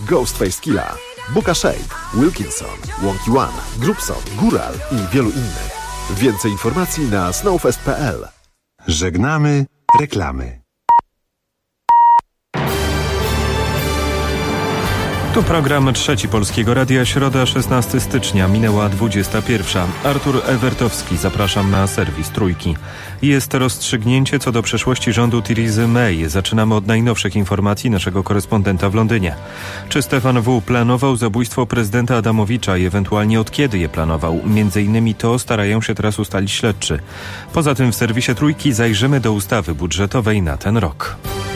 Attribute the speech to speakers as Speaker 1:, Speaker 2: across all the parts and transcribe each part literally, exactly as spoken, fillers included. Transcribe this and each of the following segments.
Speaker 1: Ghostface Killah, Buka Shade, Wilkinson, Wonky One, Grubson, Góral i wielu innych. Więcej informacji na snowfest kropka p l.
Speaker 2: Żegnamy reklamy.
Speaker 3: Tu program Trzeci Polskiego Radia, środa szesnastego stycznia, minęła dwudziesta pierwsza. Artur Ewertowski, zapraszam na serwis Trójki. Jest rozstrzygnięcie co do przeszłości rządu Theresy May. Zaczynamy od najnowszych informacji naszego korespondenta w Londynie. Czy Stefan W. planował zabójstwo prezydenta Adamowicza i ewentualnie od kiedy je planował? Między innymi to starają się teraz ustalić śledczy. Poza tym w serwisie Trójki zajrzymy do ustawy budżetowej na ten rok.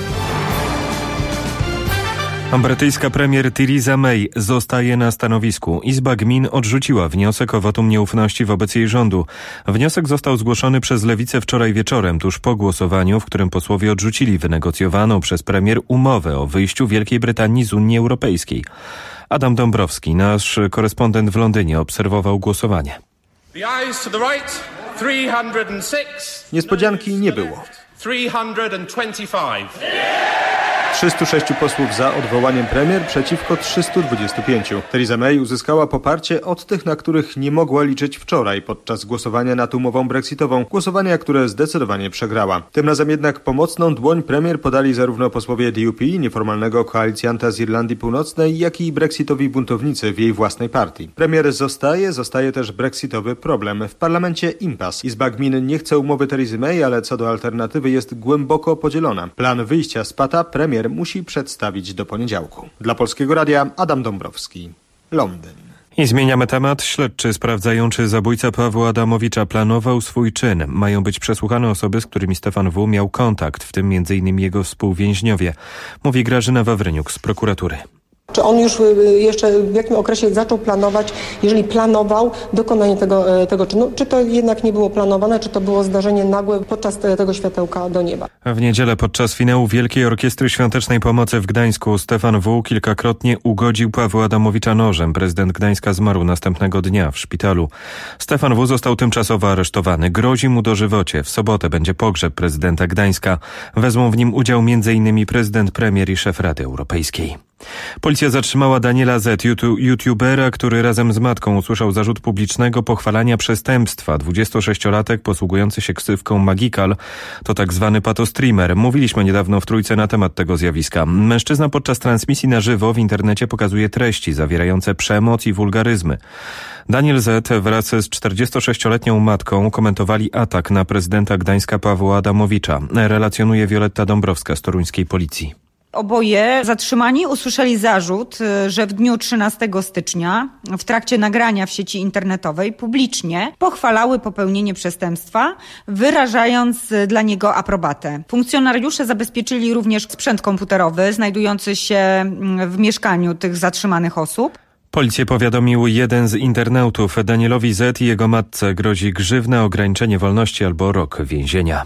Speaker 3: Brytyjska premier Theresa May zostaje na stanowisku. Izba Gmin odrzuciła wniosek o wotum nieufności wobec jej rządu. Wniosek został zgłoszony przez Lewicę wczoraj wieczorem, tuż po głosowaniu, w którym posłowie odrzucili wynegocjowaną przez premier umowę o wyjściu Wielkiej Brytanii z Unii Europejskiej. Adam Dąbrowski, nasz korespondent w Londynie, obserwował głosowanie.
Speaker 4: Niespodzianki nie było. trzystu sześciu posłów za odwołaniem premier przeciwko trzystu dwudziestu pięciu. Theresa May uzyskała poparcie od tych, na których nie mogła liczyć wczoraj podczas głosowania nad umową brexitową. Głosowania, które zdecydowanie przegrała. Tym razem jednak pomocną dłoń premier podali zarówno posłowie D U P, nieformalnego koalicjanta z Irlandii Północnej, jak i brexitowi buntownicy w jej własnej partii. Premier zostaje, zostaje też brexitowy problem. W parlamencie impas. Izba Gmin nie chce umowy Theresy May, ale co do alternatywy jest głęboko podzielona. Plan wyjścia z pata premier musi przedstawić do poniedziałku. Dla Polskiego Radia Adam Dąbrowski, Londyn.
Speaker 3: I zmieniamy temat. Śledczy sprawdzają, czy zabójca Pawła Adamowicza planował swój czyn. Mają być przesłuchane osoby, z którymi Stefan W. miał kontakt, w tym między innymi jego współwięźniowie, mówi Grażyna Wawryniuk z prokuratury.
Speaker 5: Czy on już jeszcze w jakim okresie zaczął planować, jeżeli planował dokonanie tego, tego czynu? Czy to jednak nie było planowane, czy to było zdarzenie nagłe podczas tego światełka do nieba?
Speaker 3: W niedzielę podczas finału Wielkiej Orkiestry Świątecznej Pomocy w Gdańsku Stefan W. kilkakrotnie ugodził Pawła Adamowicza nożem. Prezydent Gdańska zmarł następnego dnia w szpitalu. Stefan W. został tymczasowo aresztowany. Grozi mu dożywocie. W sobotę będzie pogrzeb prezydenta Gdańska. Wezmą w nim udział między innymi prezydent, premier i szef Rady Europejskiej. Policja zatrzymała Daniela Z., youtubera, który razem z matką usłyszał zarzut publicznego pochwalania przestępstwa. dwudziestosześciolatek posługujący się ksywką Magical to tak zwany patostreamer. Mówiliśmy niedawno w Trójce na temat tego zjawiska. Mężczyzna podczas transmisji na żywo w internecie pokazuje treści zawierające przemoc i wulgaryzmy. Daniel Z. wraz z czterdziestosześcioletnią matką komentowali atak na prezydenta Gdańska Pawła Adamowicza. Relacjonuje Wioletta Dąbrowska z toruńskiej policji.
Speaker 6: Oboje zatrzymani usłyszeli zarzut, że w dniu trzynastego stycznia w trakcie nagrania w sieci internetowej publicznie pochwalały popełnienie przestępstwa, wyrażając dla niego aprobatę. Funkcjonariusze zabezpieczyli również sprzęt komputerowy znajdujący się w mieszkaniu tych zatrzymanych osób.
Speaker 3: Policję powiadomił jeden z internautów. Danielowi Z. i jego matce grozi grzywna, ograniczenie wolności albo rok więzienia.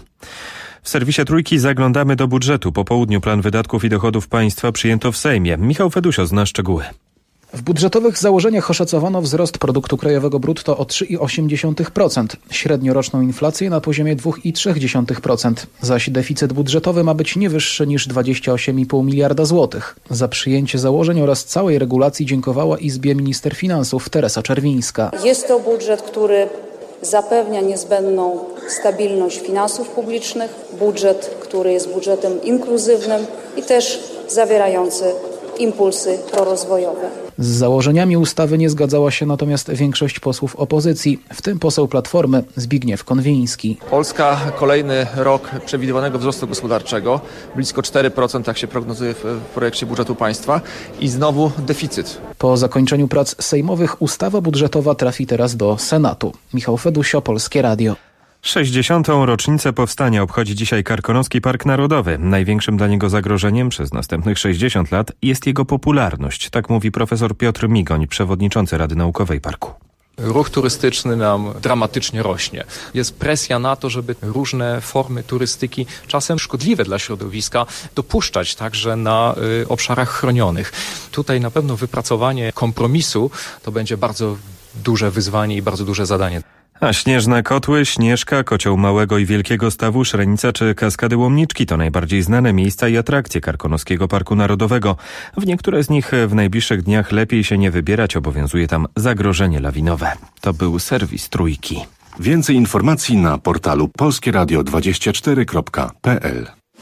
Speaker 3: W serwisie Trójki zaglądamy do budżetu. Po południu plan wydatków i dochodów państwa przyjęto w Sejmie. Michał Fedusio zna szczegóły.
Speaker 7: W budżetowych założeniach oszacowano wzrost produktu krajowego brutto o trzy przecinek osiem procent, średnioroczną inflację na poziomie dwa przecinek trzy procent, zaś deficyt budżetowy ma być nie wyższy niż dwadzieścia osiem przecinek pięć miliarda złotych. Za przyjęcie założeń oraz całej regulacji dziękowała Izbie minister finansów Teresa Czerwińska.
Speaker 8: Jest to budżet, który zapewnia niezbędną stabilność finansów publicznych, budżet, który jest budżetem inkluzywnym i też zawierający impulsy prorozwojowe.
Speaker 7: Z założeniami ustawy nie zgadzała się natomiast większość posłów opozycji, w tym poseł Platformy Zbigniew Konwiński.
Speaker 9: Polska kolejny rok przewidywanego wzrostu gospodarczego, blisko cztery procent, tak się prognozuje w projekcie budżetu państwa i znowu deficyt.
Speaker 7: Po zakończeniu prac sejmowych ustawa budżetowa trafi teraz do Senatu. Michał Fedusio, Polskie Radio.
Speaker 3: sześćdziesiątą rocznicę powstania obchodzi dzisiaj Karkonoski Park Narodowy. Największym dla niego zagrożeniem przez następnych sześćdziesiąt lat jest jego popularność. Tak mówi profesor Piotr Migoń, przewodniczący Rady Naukowej Parku.
Speaker 10: Ruch turystyczny nam dramatycznie rośnie. Jest presja na to, żeby różne formy turystyki, czasem szkodliwe dla środowiska, dopuszczać także na y, obszarach chronionych. Tutaj na pewno wypracowanie kompromisu to będzie bardzo duże wyzwanie i bardzo duże zadanie.
Speaker 3: A śnieżne kotły, Śnieżka, Kocioł Małego i Wielkiego Stawu, Szrenica czy Kaskady Łomniczki to najbardziej znane miejsca i atrakcje Karkonoskiego Parku Narodowego. W niektóre z nich w najbliższych dniach lepiej się nie wybierać, obowiązuje tam zagrożenie lawinowe. To był serwis Trójki.
Speaker 2: Więcej informacji na portalu polskie radio dwadzieścia cztery kropka p l.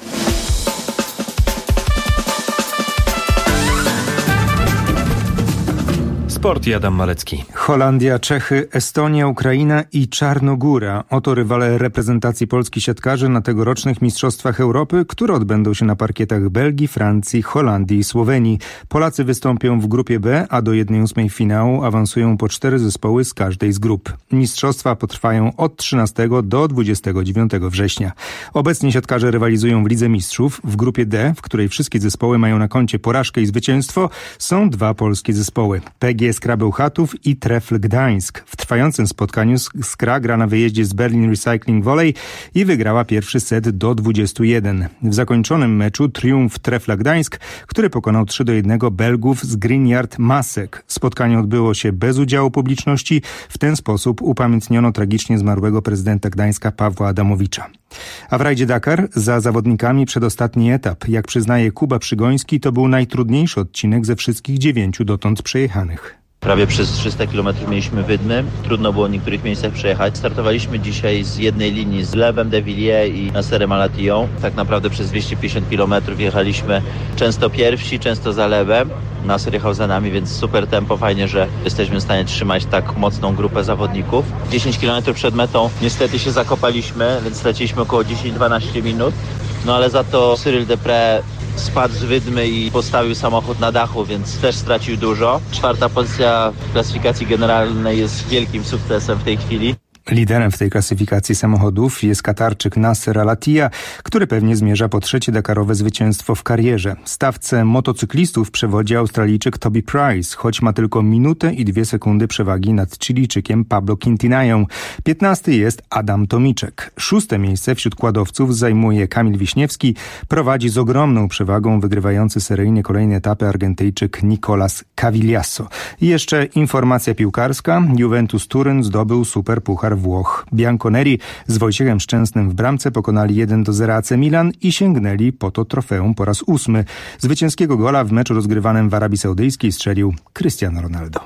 Speaker 3: Sport i Adam Malecki.
Speaker 11: Holandia, Czechy, Estonia, Ukraina i Czarnogóra. Oto rywale reprezentacji Polski siatkarzy na tegorocznych Mistrzostwach Europy, które odbędą się na parkietach Belgii, Francji, Holandii i Słowenii. Polacy wystąpią w grupie B, a do jednej ósmej finału awansują po cztery zespoły z każdej z grup. Mistrzostwa potrwają od trzynastego do dwudziestego dziewiątego września. Obecnie siatkarze rywalizują w Lidze Mistrzów. W grupie D, w której wszystkie zespoły mają na koncie porażkę i zwycięstwo, są dwa polskie zespoły. P G Skra Bełchatów i Trefl Gdańsk. W trwającym spotkaniu Skra gra na wyjeździe z Berlin Recycling Volley i wygrała pierwszy set do dwudziestu jeden. W zakończonym meczu triumf Trefla Gdańsk, który pokonał trzy do jednego Belgów z Greenyard Masek. Spotkanie odbyło się bez udziału publiczności. W ten sposób upamiętniono tragicznie zmarłego prezydenta Gdańska Pawła Adamowicza. A w rajdzie Dakar za zawodnikami przedostatni etap. Jak przyznaje Kuba Przygoński, to był najtrudniejszy odcinek ze wszystkich dziewięciu dotąd przejechanych.
Speaker 12: Prawie przez trzysta kilometrów mieliśmy wydmy. Trudno było w niektórych miejscach przejechać. Startowaliśmy dzisiaj z jednej linii z Lewem de Villiers i Nasserem Al-Attiyą. Tak naprawdę przez dwieście pięćdziesiąt kilometrów jechaliśmy często pierwsi, często za Lewem. Nasser jechał za nami, więc super tempo. Fajnie, że jesteśmy w stanie trzymać tak mocną grupę zawodników. dziesięć kilometrów przed metą niestety się zakopaliśmy, więc straciliśmy około dziesięć do dwunastu minut. No ale za to Cyril Deprez spadł z wydmy i postawił samochód na dachu, więc też stracił dużo. Czwarta pozycja w klasyfikacji generalnej jest wielkim sukcesem w tej chwili.
Speaker 11: Liderem w tej klasyfikacji samochodów jest Katarczyk Nasser Al-Attiyah, który pewnie zmierza po trzecie dakarowe zwycięstwo w karierze. Stawce motocyklistów przewodzi Australijczyk Toby Price, choć ma tylko minutę i dwie sekundy przewagi nad Chilijczykiem Pablo Quintinają. Piętnasty jest Adam Tomiczek. Szóste miejsce wśród kładowców zajmuje Kamil Wiśniewski. Prowadzi z ogromną przewagą wygrywający seryjnie kolejne etapy Argentyjczyk Nicolas Cavigliasso. I jeszcze informacja piłkarska. Juventus Turyn zdobył Superpuchar Włoch. Bianconeri z Wojciechem Szczęsnym w bramce pokonali jeden do zera A C Milan i sięgnęli po to trofeum po raz ósmy. Zwycięskiego gola w meczu rozgrywanym w Arabii Saudyjskiej strzelił Cristiano Ronaldo.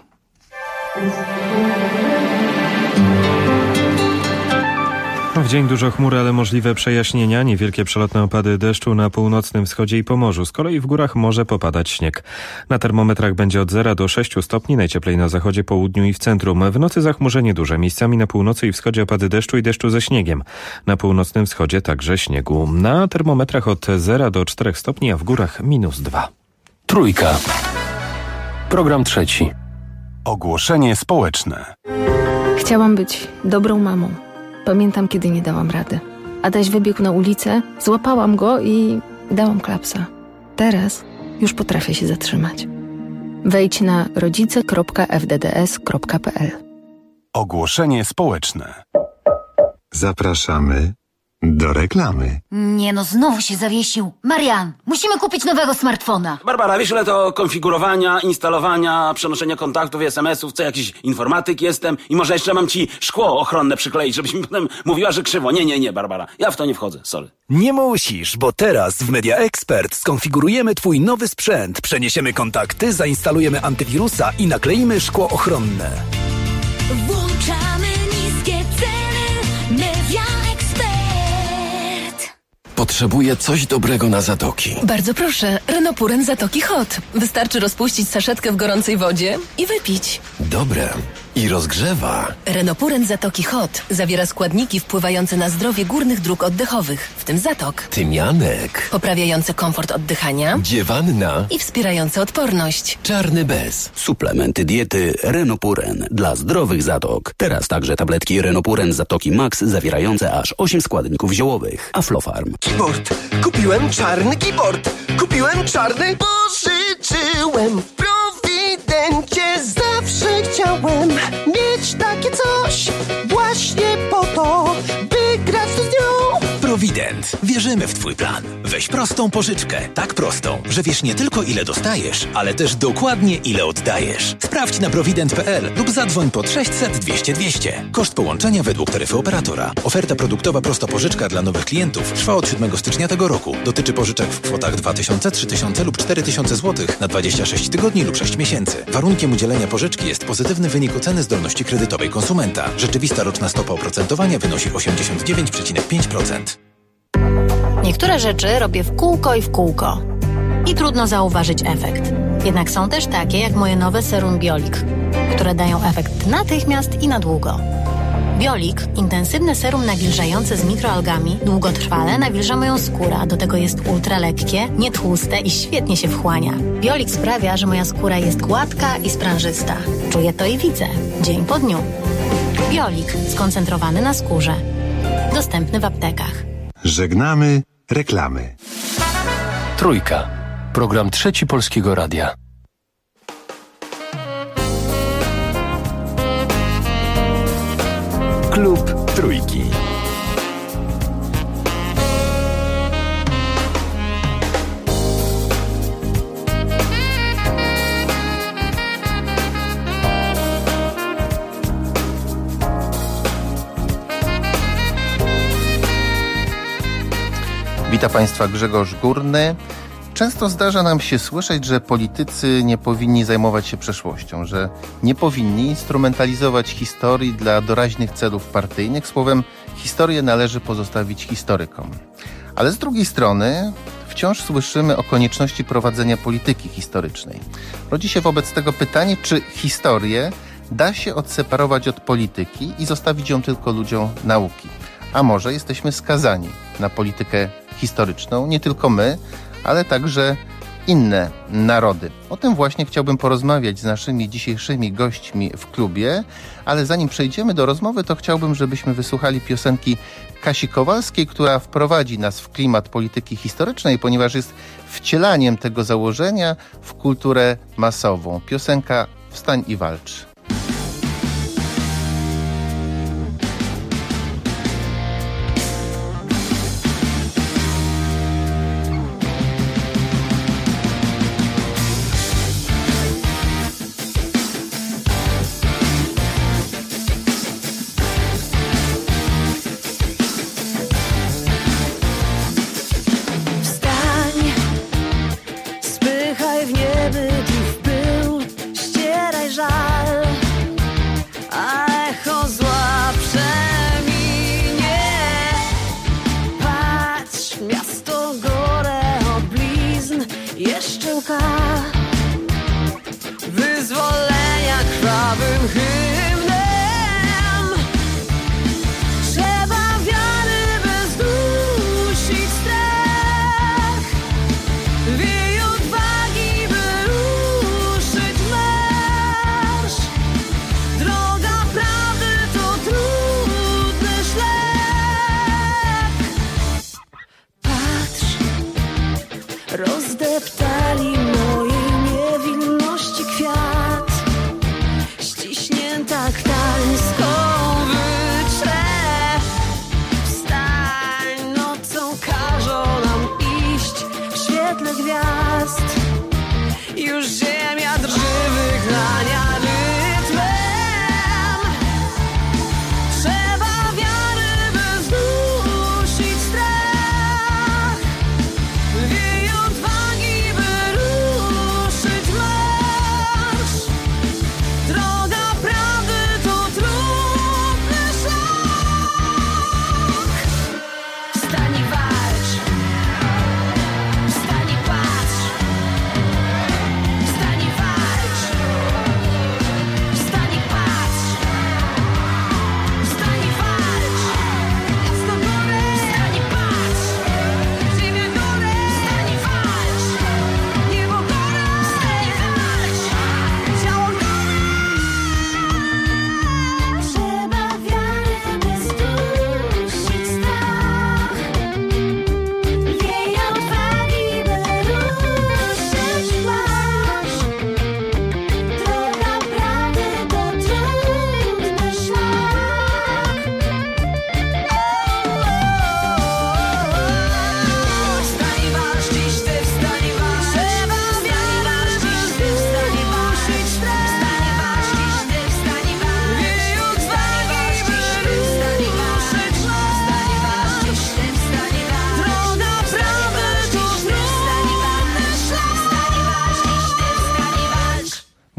Speaker 3: W dzień dużo chmur, ale możliwe przejaśnienia, niewielkie przelotne opady deszczu na północnym wschodzie i Pomorzu. Z kolei w górach może popadać śnieg. Na termometrach będzie od zera do sześciu stopni, najcieplej na zachodzie, południu i w centrum. W nocy zachmurzenie duże, miejscami na północy i wschodzie opady deszczu i deszczu ze śniegiem. Na północnym wschodzie także śniegu. Na termometrach od zera do czterech stopni, a w górach minus dwa.
Speaker 2: Trójka. Program trzeci. Ogłoszenie społeczne.
Speaker 13: Chciałam być dobrą mamą. Pamiętam, kiedy nie dałam rady. Adaś wybiegł na ulicę, złapałam go i dałam klapsa. Teraz już potrafię się zatrzymać. Wejdź na rodzice kropka f d d s kropka p l.
Speaker 2: Ogłoszenie społeczne. Zapraszamy do reklamy.
Speaker 14: Nie no, znowu się zawiesił. Marian, musimy kupić nowego smartfona.
Speaker 15: Barbara, wiesz ile to konfigurowania, instalowania, przenoszenia kontaktów i es em esów, co jakiś informatyk jestem i może jeszcze mam ci szkło ochronne przykleić, żebyś mi potem mówiła, że krzywo. Nie, nie, nie, Barbara, ja w to nie wchodzę, sorry.
Speaker 16: Nie musisz, bo teraz w Media Expert skonfigurujemy twój nowy sprzęt, przeniesiemy kontakty, zainstalujemy antywirusa i nakleimy szkło ochronne.
Speaker 17: Włączamy niskie ceny. Media
Speaker 18: Potrzebuję coś dobrego na zatoki.
Speaker 19: Bardzo proszę, Renopuren Zatoki Hot. Wystarczy rozpuścić saszetkę w gorącej wodzie i wypić.
Speaker 18: Dobre. I rozgrzewa.
Speaker 19: Renopuren Zatoki Hot zawiera składniki wpływające na zdrowie górnych dróg oddechowych, w tym zatok.
Speaker 18: Tymianek.
Speaker 19: Poprawiające komfort oddychania.
Speaker 18: Dziewanna.
Speaker 19: I wspierające odporność.
Speaker 18: Czarny bez.
Speaker 20: Suplementy diety Renopuren dla zdrowych zatok. Teraz także tabletki Renopuren Zatoki Max zawierające aż osiem składników ziołowych. Aflofarm.
Speaker 21: Keyboard. Kupiłem czarny keyboard. Kupiłem czarny. Pożyczyłem w Prowidencie. Zawsze chciałem mieć takie coś. Właśnie po to, by grać tu z nią.
Speaker 16: Provident.
Speaker 1: Prowident. Wierzymy w Twój plan. Weź prostą pożyczkę. Tak prostą, że wiesz nie tylko ile dostajesz, ale też dokładnie ile oddajesz. Sprawdź na prowident kropka p l lub zadzwoń pod sześćset dwieście dwieście. Koszt połączenia według taryfy operatora. Oferta produktowa prosta pożyczka dla nowych klientów trwa od siódmego stycznia tego roku. Dotyczy pożyczek w kwotach dwa tysiące, trzy tysiące lub cztery tysiące złotych na dwadzieścia sześć tygodni lub sześć miesięcy. Warunkiem udzielenia pożyczki jest pozytywny wynik oceny zdolności kredytowej konsumenta. Rzeczywista roczna stopa oprocentowania wynosi osiemdziesiąt dziewięć przecinek pięć procent.
Speaker 22: Niektóre rzeczy robię w kółko i w kółko. I trudno zauważyć efekt. Jednak są też takie jak moje nowe serum Biolik, które dają efekt natychmiast i na długo. Biolik, intensywne serum nawilżające z mikroalgami, długotrwale nawilża moją skórę, a do tego jest ultralekkie, nietłuste i świetnie się wchłania. Biolik sprawia, że moja skóra jest gładka i sprężysta. Czuję to i widzę, dzień po dniu. Biolik, skoncentrowany na skórze. Dostępny w aptekach.
Speaker 18: Żegnamy reklamy. Trójka. Program Trzeci Polskiego Radia. Klub Trójki.
Speaker 23: Witam Państwa, Grzegorz Górny. Często zdarza nam się słyszeć, że politycy nie powinni zajmować się przeszłością, że nie powinni instrumentalizować historii dla doraźnych celów partyjnych. Słowem, historię należy pozostawić historykom. Ale z drugiej strony wciąż słyszymy o konieczności prowadzenia polityki historycznej. Rodzi się wobec tego pytanie, czy historię da się odseparować od polityki i zostawić ją tylko ludziom nauki. A może jesteśmy skazani na politykę historyczną, nie tylko my, ale także inne narody. O tym właśnie chciałbym porozmawiać z naszymi dzisiejszymi gośćmi w klubie, ale zanim przejdziemy do rozmowy, to chciałbym, żebyśmy wysłuchali piosenki Kasi Kowalskiej, która wprowadzi nas w klimat polityki historycznej, ponieważ jest wcielaniem tego założenia w kulturę masową. Piosenka Wstań i walcz.
Speaker 17: Spychaj w niebyt i w pył, ścieraj żal.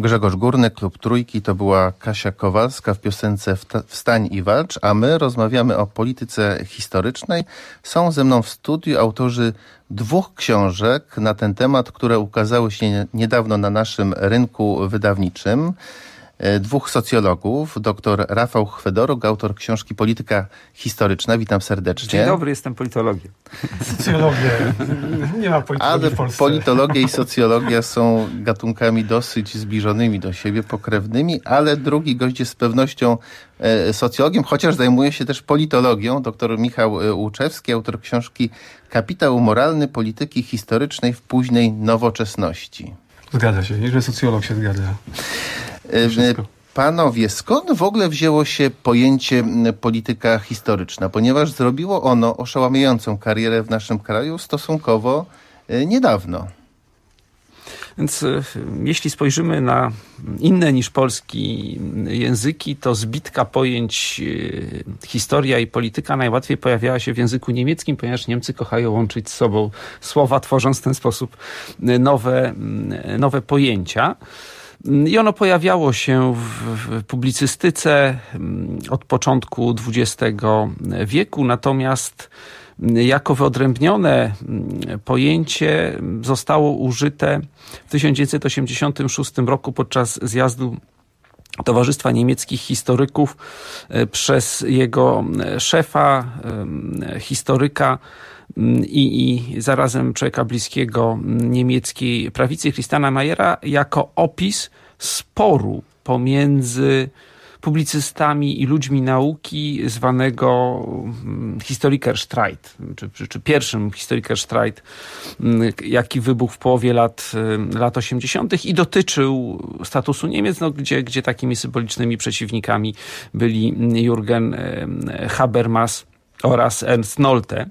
Speaker 23: Grzegorz Górny, Klub Trójki, to była Kasia Kowalska w piosence Wstań i walcz, a my rozmawiamy o polityce historycznej. Są ze mną w studiu autorzy dwóch książek na ten temat, które ukazały się niedawno na naszym rynku wydawniczym. Dwóch socjologów, dr Rafał Chwedoruk, autor książki Polityka Historyczna. Witam serdecznie.
Speaker 4: Dzień dobry, jestem politologiem.
Speaker 5: Socjologię. Nie ma politologii
Speaker 23: Ale
Speaker 5: w Polsce.
Speaker 23: politologia i socjologia są gatunkami dosyć zbliżonymi do siebie, pokrewnymi, ale drugi gość jest z pewnością e, socjologiem, chociaż zajmuje się też politologią. Dr Michał Łuczewski, autor książki Kapitał moralny polityki historycznej w późnej nowoczesności.
Speaker 5: Zgadza się, jeżeli socjolog się zgadza.
Speaker 23: Wszystko. Panowie, skąd w ogóle wzięło się pojęcie polityka historyczna? Ponieważ zrobiło ono oszałamiającą karierę w naszym kraju stosunkowo niedawno.
Speaker 4: Więc jeśli spojrzymy na inne niż polski języki, to zbitka pojęć historia i polityka najłatwiej pojawiała się w języku niemieckim, ponieważ Niemcy kochają łączyć z sobą słowa, tworząc w ten sposób nowe, nowe pojęcia. I ono pojawiało się w publicystyce od początku dwudziestego wieku, natomiast jako wyodrębnione pojęcie zostało użyte w tysiąc dziewięćset osiemdziesiątym szóstym roku podczas zjazdu Towarzystwa Niemieckich Historyków przez jego szefa, historyka i, i zarazem człowieka bliskiego niemieckiej prawicy, Christiana Mayera, jako opis sporu pomiędzy publicystami i ludźmi nauki zwanego Historikerstreit, czy, czy, czy pierwszym Historikerstreit, jaki wybuchł w połowie lat, lat osiemdziesiątych i dotyczył statusu Niemiec, no, gdzie, gdzie takimi symbolicznymi przeciwnikami byli Jürgen Habermas oraz Ernst Nolte.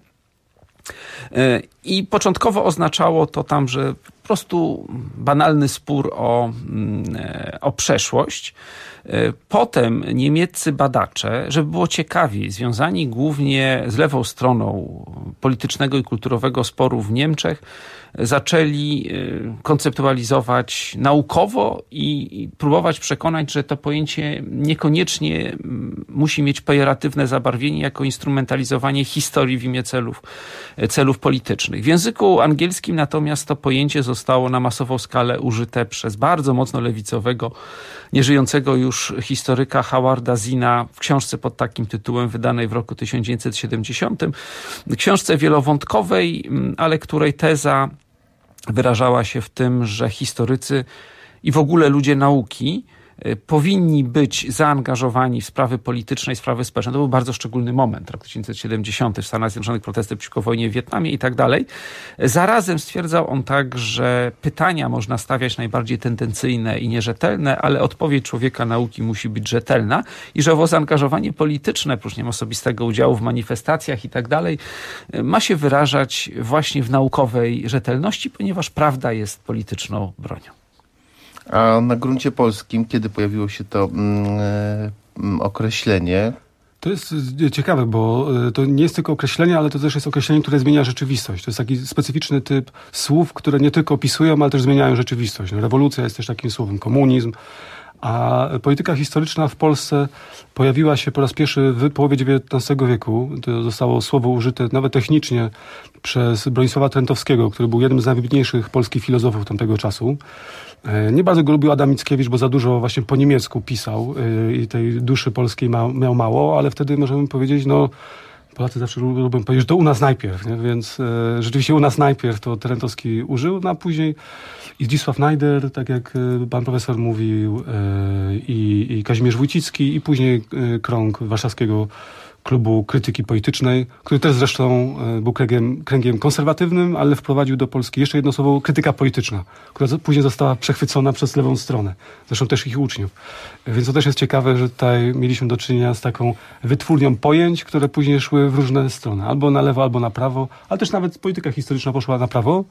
Speaker 4: I początkowo oznaczało to tam, że po prostu banalny spór o, o przeszłość. Potem niemieccy badacze, żeby było ciekawiej, związani głównie z lewą stroną politycznego i kulturowego sporu w Niemczech, zaczęli konceptualizować naukowo i próbować przekonać, że to pojęcie niekoniecznie musi mieć pejoratywne zabarwienie jako instrumentalizowanie historii w imię celów, celów politycznych. W języku angielskim natomiast to pojęcie zostało na masową skalę użyte przez bardzo mocno lewicowego, nieżyjącego już historyka Howarda Zinna w książce pod takim tytułem wydanej w roku tysiąc dziewięćset siedemdziesiątym. Książce wielowątkowej, ale której teza wyrażała się w tym, że historycy i w ogóle ludzie nauki powinni być zaangażowani w sprawy polityczne i sprawy społeczne. To był bardzo szczególny moment, rok tysiąc dziewięćset siedemdziesiąty w Stanach Zjednoczonych, protesty przeciwko wojnie w Wietnamie i tak dalej. Zarazem stwierdzał on tak, że pytania można stawiać najbardziej tendencyjne i nierzetelne, ale odpowiedź człowieka nauki musi być rzetelna i że owo zaangażowanie polityczne, prócz nie osobistego udziału w manifestacjach i tak dalej, ma się wyrażać właśnie w naukowej rzetelności, ponieważ prawda jest polityczną bronią.
Speaker 23: A na gruncie polskim, kiedy pojawiło się to mm, określenie?
Speaker 5: To jest ciekawe, bo to nie jest tylko określenie, ale to też jest określenie, które zmienia rzeczywistość. To jest taki specyficzny typ słów, które nie tylko opisują, ale też zmieniają rzeczywistość. Rewolucja jest też takim słowem, komunizm. A polityka historyczna w Polsce pojawiła się po raz pierwszy w połowie dziewiętnastego wieku. To zostało słowo użyte nawet technicznie przez Bronisława Trentowskiego, który był jednym z najwybitniejszych polskich filozofów tamtego czasu. Nie bardzo go lubił Adam Mickiewicz, bo za dużo właśnie po niemiecku pisał i tej duszy polskiej ma, miał mało, ale wtedy możemy powiedzieć, no Polacy zawsze lubią powiedzieć, że to u nas najpierw, nie? Więc e, rzeczywiście u nas najpierw to Trentowski użył, no a później i Zdzisław Najder, tak jak pan profesor mówił, e, i, i Kazimierz Wójcicki i później e, krąg warszawskiego klubu krytyki politycznej, który też zresztą był kręgiem, kręgiem konserwatywnym, ale wprowadził do Polski jeszcze jedno słowo krytyka polityczna, która później została przechwycona przez lewą stronę. Zresztą też ich uczniów. Więc to też jest ciekawe, że tutaj mieliśmy do czynienia z taką wytwórnią pojęć, które później szły w różne strony. Albo na lewo, albo na prawo, ale też nawet polityka historyczna poszła na prawo.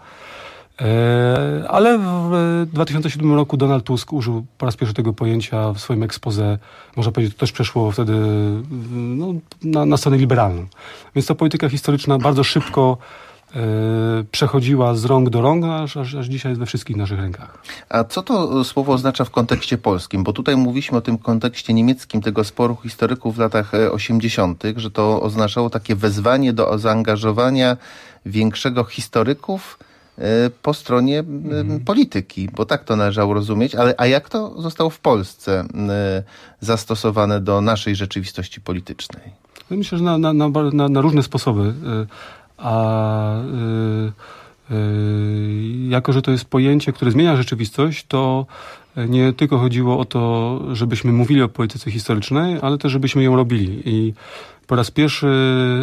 Speaker 5: Ale w dwa tysiące siódmym roku Donald Tusk użył po raz pierwszy tego pojęcia w swoim exposé. Można powiedzieć, to też przeszło wtedy no, na, na stronę liberalną. Więc ta polityka historyczna bardzo szybko przechodziła z rąk do rąk, aż, aż, aż dzisiaj jest we wszystkich naszych rękach.
Speaker 23: A co to słowo oznacza w kontekście polskim? Bo tutaj mówiliśmy o tym kontekście niemieckim, tego sporu historyków w latach osiemdziesiątych, że to oznaczało takie wezwanie do zaangażowania większego historyków po stronie mhm. polityki, bo tak to należało rozumieć, ale a jak to zostało w Polsce zastosowane do naszej rzeczywistości politycznej?
Speaker 5: Myślę, że na, na, na, na różne sposoby. A y, y, jako, że to jest pojęcie, które zmienia rzeczywistość, to nie tylko chodziło o to, żebyśmy mówili o polityce historycznej, ale też żebyśmy ją robili. I po raz pierwszy y,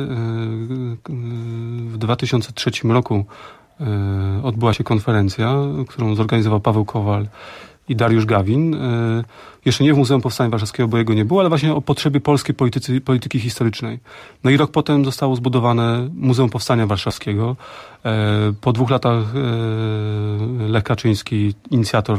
Speaker 5: y, w dwa tysiące trzecim roku y, odbyła się konferencja, którą zorganizował Paweł Kowal i Dariusz Gawin. Y, jeszcze nie w Muzeum Powstania Warszawskiego, bo jego nie było, ale właśnie o potrzebie polskiej politycy, polityki historycznej. No i rok potem zostało zbudowane Muzeum Powstania Warszawskiego. Y, po dwóch latach y, Lech Kaczyński, inicjator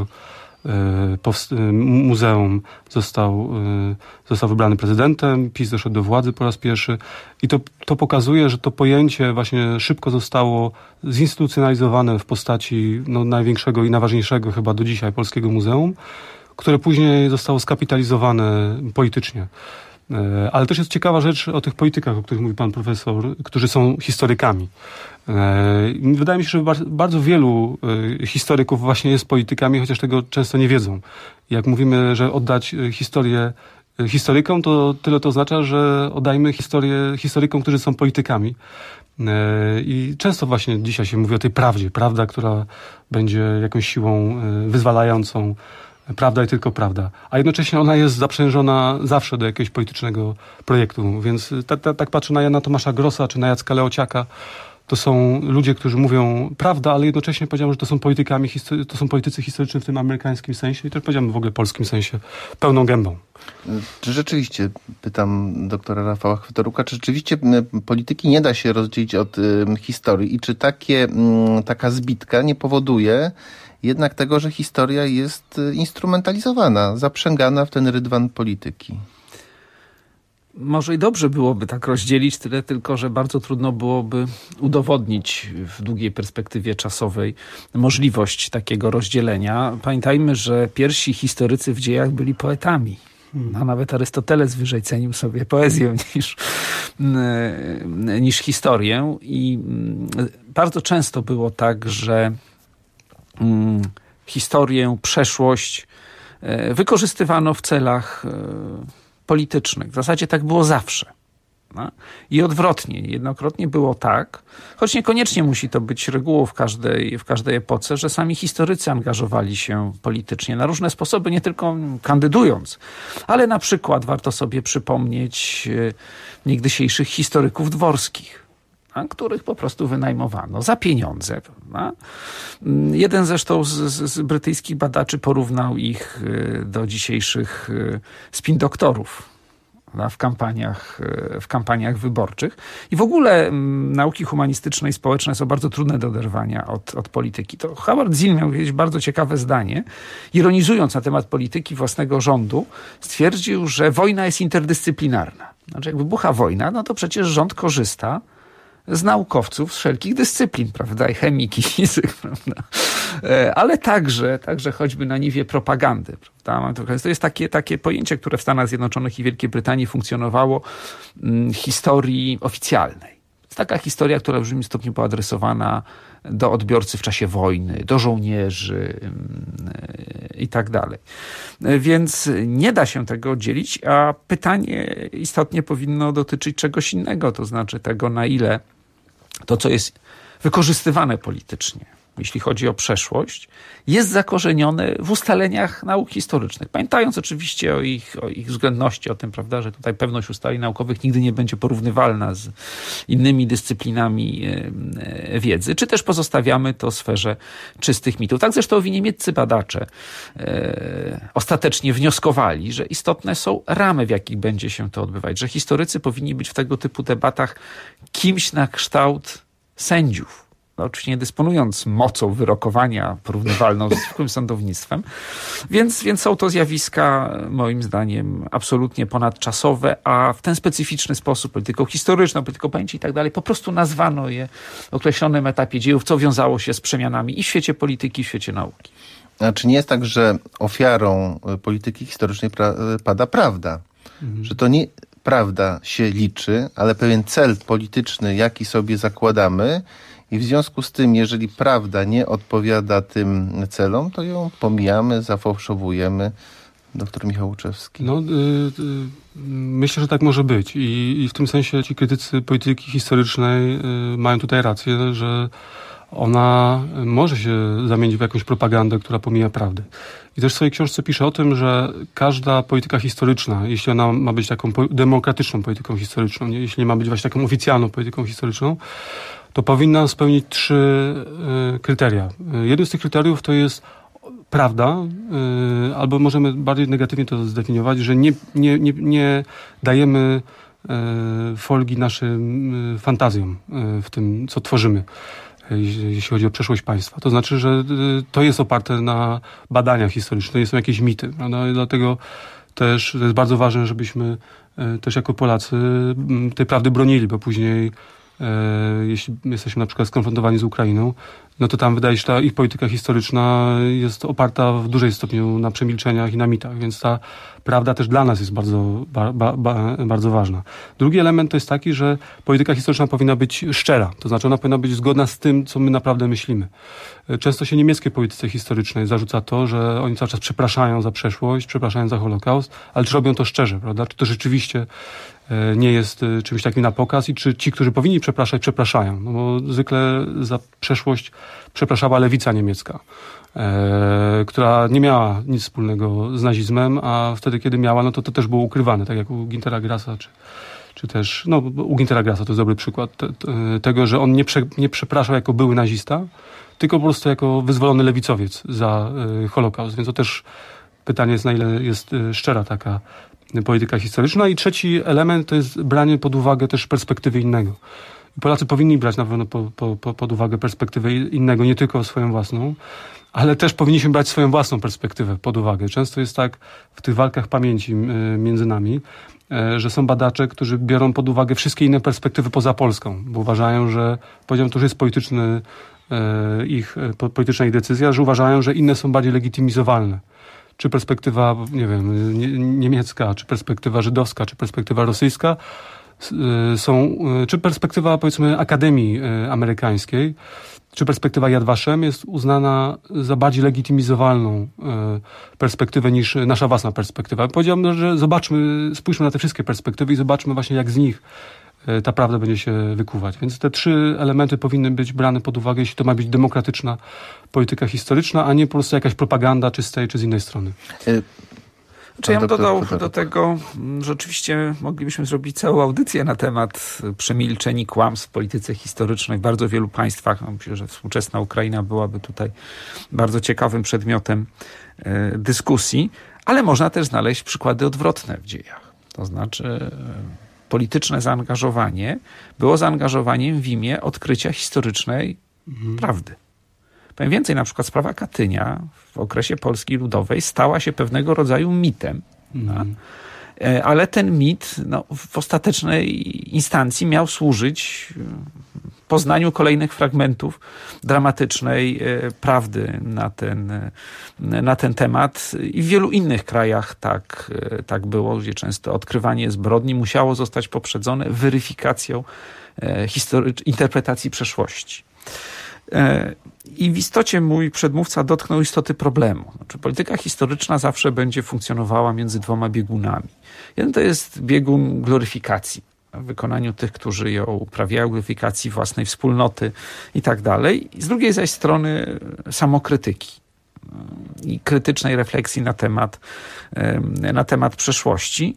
Speaker 5: muzeum, został, został wybrany prezydentem, PiS doszedł do władzy po raz pierwszy i to, to pokazuje, że to pojęcie właśnie szybko zostało zinstytucjonalizowane w postaci no, największego i najważniejszego chyba do dzisiaj polskiego muzeum, które później zostało skapitalizowane politycznie. Ale też jest ciekawa rzecz o tych politykach, o których mówi pan profesor, którzy są historykami. Wydaje mi się, że bardzo wielu historyków właśnie jest politykami, chociaż tego często nie wiedzą. Jak mówimy, że oddać historię historykom, to tyle to oznacza, że oddajmy historię historykom, którzy są politykami. I często właśnie dzisiaj się mówi o tej prawdzie. Prawda, która będzie jakąś siłą wyzwalającą. Prawda i tylko prawda. A jednocześnie ona jest zaprzężona zawsze do jakiegoś politycznego projektu. Więc tak, tak, tak patrzę na Jana Tomasza Grossa czy na Jacka Leociaka. To są ludzie, którzy mówią prawda, ale jednocześnie powiedziałem, że to są politykami, to są politycy historyczni w tym amerykańskim sensie i też powiedziałem w ogóle polskim sensie, pełną gębą.
Speaker 23: Czy rzeczywiście, pytam doktora Rafała Chwytoruka, czy rzeczywiście polityki nie da się rozdzielić od y, historii i czy takie, y, taka zbitka nie powoduje jednak tego, że historia jest instrumentalizowana, zaprzęgana w ten rydwan polityki?
Speaker 4: Może i dobrze byłoby tak rozdzielić, tyle tylko, że bardzo trudno byłoby udowodnić w długiej perspektywie czasowej możliwość takiego rozdzielenia. Pamiętajmy, że pierwsi historycy w dziejach byli poetami. No, nawet Arystoteles wyżej cenił sobie poezję niż, niż historię. I bardzo często było tak, że Hmm, historię, przeszłość e, wykorzystywano w celach e, politycznych. W zasadzie tak było zawsze. No? I odwrotnie. Jednokrotnie było tak, choć niekoniecznie musi to być regułą w każdej, w każdej epoce, że sami historycy angażowali się politycznie na różne sposoby, nie tylko kandydując, ale na przykład warto sobie przypomnieć e, niegdysiejszych historyków dworskich, których po prostu wynajmowano za pieniądze. Prawda? Jeden zresztą z, z, z brytyjskich badaczy porównał ich do dzisiejszych spin doktorów w kampaniach, w kampaniach wyborczych. I w ogóle nauki humanistyczne i społeczne są bardzo trudne do oderwania od, od polityki. To Howard Zinn miał kiedyś bardzo ciekawe zdanie. Ironizując na temat polityki własnego rządu, stwierdził, że wojna jest interdyscyplinarna. Znaczy, jak wybucha wojna, no to przecież rząd korzysta z naukowców z wszelkich dyscyplin, prawda, i chemiki, fizyk, prawda, ale także, także choćby na niwie propagandy, prawda. To jest takie, takie pojęcie, które w Stanach Zjednoczonych i Wielkiej Brytanii funkcjonowało, hmm, historii oficjalnej. To jest taka historia, która w dużym stopniu była adresowana do odbiorcy w czasie wojny, do żołnierzy i tak dalej. Więc nie da się tego oddzielić, a pytanie istotnie powinno dotyczyć czegoś innego, to znaczy tego, na ile to, co jest wykorzystywane politycznie, jeśli chodzi o przeszłość, jest zakorzenione w ustaleniach nauk historycznych. Pamiętając oczywiście o ich, o ich względności, o tym, prawda, że tutaj pewność ustaleń naukowych nigdy nie będzie porównywalna z innymi dyscyplinami wiedzy, czy też pozostawiamy to w sferze czystych mitów. Tak zresztą owi niemieccy badacze e, ostatecznie wnioskowali, że istotne są ramy, w jakich będzie się to odbywać, że historycy powinni być w tego typu debatach kimś na kształt sędziów. no, oczywiście nie dysponując mocą wyrokowania porównywalną z zwykłym sądownictwem. Więc, więc są to zjawiska, moim zdaniem, absolutnie ponadczasowe, a w ten specyficzny sposób, polityką historyczną, polityką pamięci i tak dalej, po prostu nazwano je w określonym etapie dziejów, co wiązało się z przemianami i w świecie polityki, i w świecie nauki.
Speaker 23: A czy nie jest tak, że ofiarą polityki historycznej pra- pada prawda? Mhm. Że to nie prawda się liczy, ale pewien cel polityczny, jaki sobie zakładamy, i w związku z tym, jeżeli prawda nie odpowiada tym celom, to ją pomijamy, zafałszowujemy. Doktor Michał Łuczewski.
Speaker 5: No, y, y, myślę, że tak może być. I, i w tym sensie ci krytycy polityki historycznej y, mają tutaj rację, że ona może się zamienić w jakąś propagandę, która pomija prawdę. I też w swojej książce pisze o tym, że każda polityka historyczna, jeśli ona ma być taką demokratyczną polityką historyczną, nie? jeśli nie ma być właśnie taką oficjalną polityką historyczną, to powinna spełnić trzy y, kryteria. Jednym z tych kryteriów to jest prawda, y, albo możemy bardziej negatywnie to zdefiniować, że nie, nie, nie, nie dajemy y, folgi naszym y, fantazjom y, w tym, co tworzymy, y, jeśli chodzi o przeszłość państwa. To znaczy, że y, to jest oparte na badaniach historycznych, to nie są jakieś mity. Prawda? I dlatego też to jest bardzo ważne, żebyśmy y, też jako Polacy y, tej prawdy bronili, bo później jeśli jesteśmy na przykład skonfrontowani z Ukrainą, no to tam wydaje się, że ta ich polityka historyczna jest oparta w dużej stopniu na przemilczeniach i na mitach, więc ta prawda też dla nas jest bardzo, ba, ba, ba, bardzo ważna. Drugi element to jest taki, że polityka historyczna powinna być szczera, to znaczy ona powinna być zgodna z tym, co my naprawdę myślimy. Często się niemieckiej polityce historycznej zarzuca to, że oni cały czas przepraszają za przeszłość, przepraszają za Holokaust, ale czy robią to szczerze, prawda? Czy to rzeczywiście nie jest czymś takim na pokaz i czy ci, którzy powinni przepraszać, przepraszają. No bo zwykle za przeszłość przepraszała lewica niemiecka, e, która nie miała nic wspólnego z nazizmem, a wtedy, kiedy miała, no to to też było ukrywane, tak jak u Güntera Grassa, czy, czy też, no u Güntera Grassa to jest dobry przykład te, te, tego, że on nie, prze, nie przepraszał jako były nazista, tylko po prostu jako wyzwolony lewicowiec za e, Holokaust. Więc to też pytanie jest, na ile jest e, szczera taka polityka historyczna. I trzeci element to jest branie pod uwagę też perspektywy innego. Polacy powinni brać na pewno po, po, pod uwagę perspektywę innego, nie tylko swoją własną, ale też powinniśmy brać swoją własną perspektywę pod uwagę. Często jest tak w tych walkach pamięci między nami, że są badacze, którzy biorą pod uwagę wszystkie inne perspektywy poza Polską, bo uważają, że, powiedziałem, to już jest polityczny ich, polityczna ich decyzja, że uważają, że inne są bardziej legitymizowalne. Czy perspektywa, nie wiem, niemiecka, czy perspektywa żydowska, czy perspektywa rosyjska są, czy perspektywa, powiedzmy, Akademii Amerykańskiej, czy perspektywa Yad Vashem jest uznana za bardziej legitymizowalną perspektywę niż nasza własna perspektywa. Powiedziałbym, że zobaczmy, spójrzmy na te wszystkie perspektywy i zobaczmy właśnie, jak z nich ta prawda będzie się wykuwać. Więc te trzy elementy powinny być brane pod uwagę, jeśli to ma być demokratyczna polityka historyczna, a nie po prostu jakaś propaganda, czy z tej, czy z innej strony.
Speaker 4: Czy ja bym dodał do tego, że oczywiście moglibyśmy zrobić całą audycję na temat przemilczeń i kłamstw w polityce historycznej w bardzo wielu państwach. Myślę, że współczesna Ukraina byłaby tutaj bardzo ciekawym przedmiotem dyskusji, ale można też znaleźć przykłady odwrotne w dziejach. To znaczy polityczne zaangażowanie było zaangażowaniem w imię odkrycia historycznej mhm. prawdy. Powiem więcej, na przykład sprawa Katynia w okresie Polski Ludowej stała się pewnego rodzaju mitem. Mm. Ale ten mit no, w ostatecznej instancji miał służyć poznaniu kolejnych fragmentów dramatycznej prawdy na ten, na ten temat. I w wielu innych krajach tak, tak było, gdzie często odkrywanie zbrodni musiało zostać poprzedzone weryfikacją historycz- interpretacji przeszłości. I w istocie mój przedmówca dotknął istoty problemu. Znaczy, polityka historyczna zawsze będzie funkcjonowała między dwoma biegunami. Jeden to jest biegun gloryfikacji, w wykonaniu tych, którzy ją uprawiają, gloryfikacji własnej wspólnoty i tak dalej. Z drugiej zaś strony samokrytyki i krytycznej refleksji na temat, na temat przeszłości.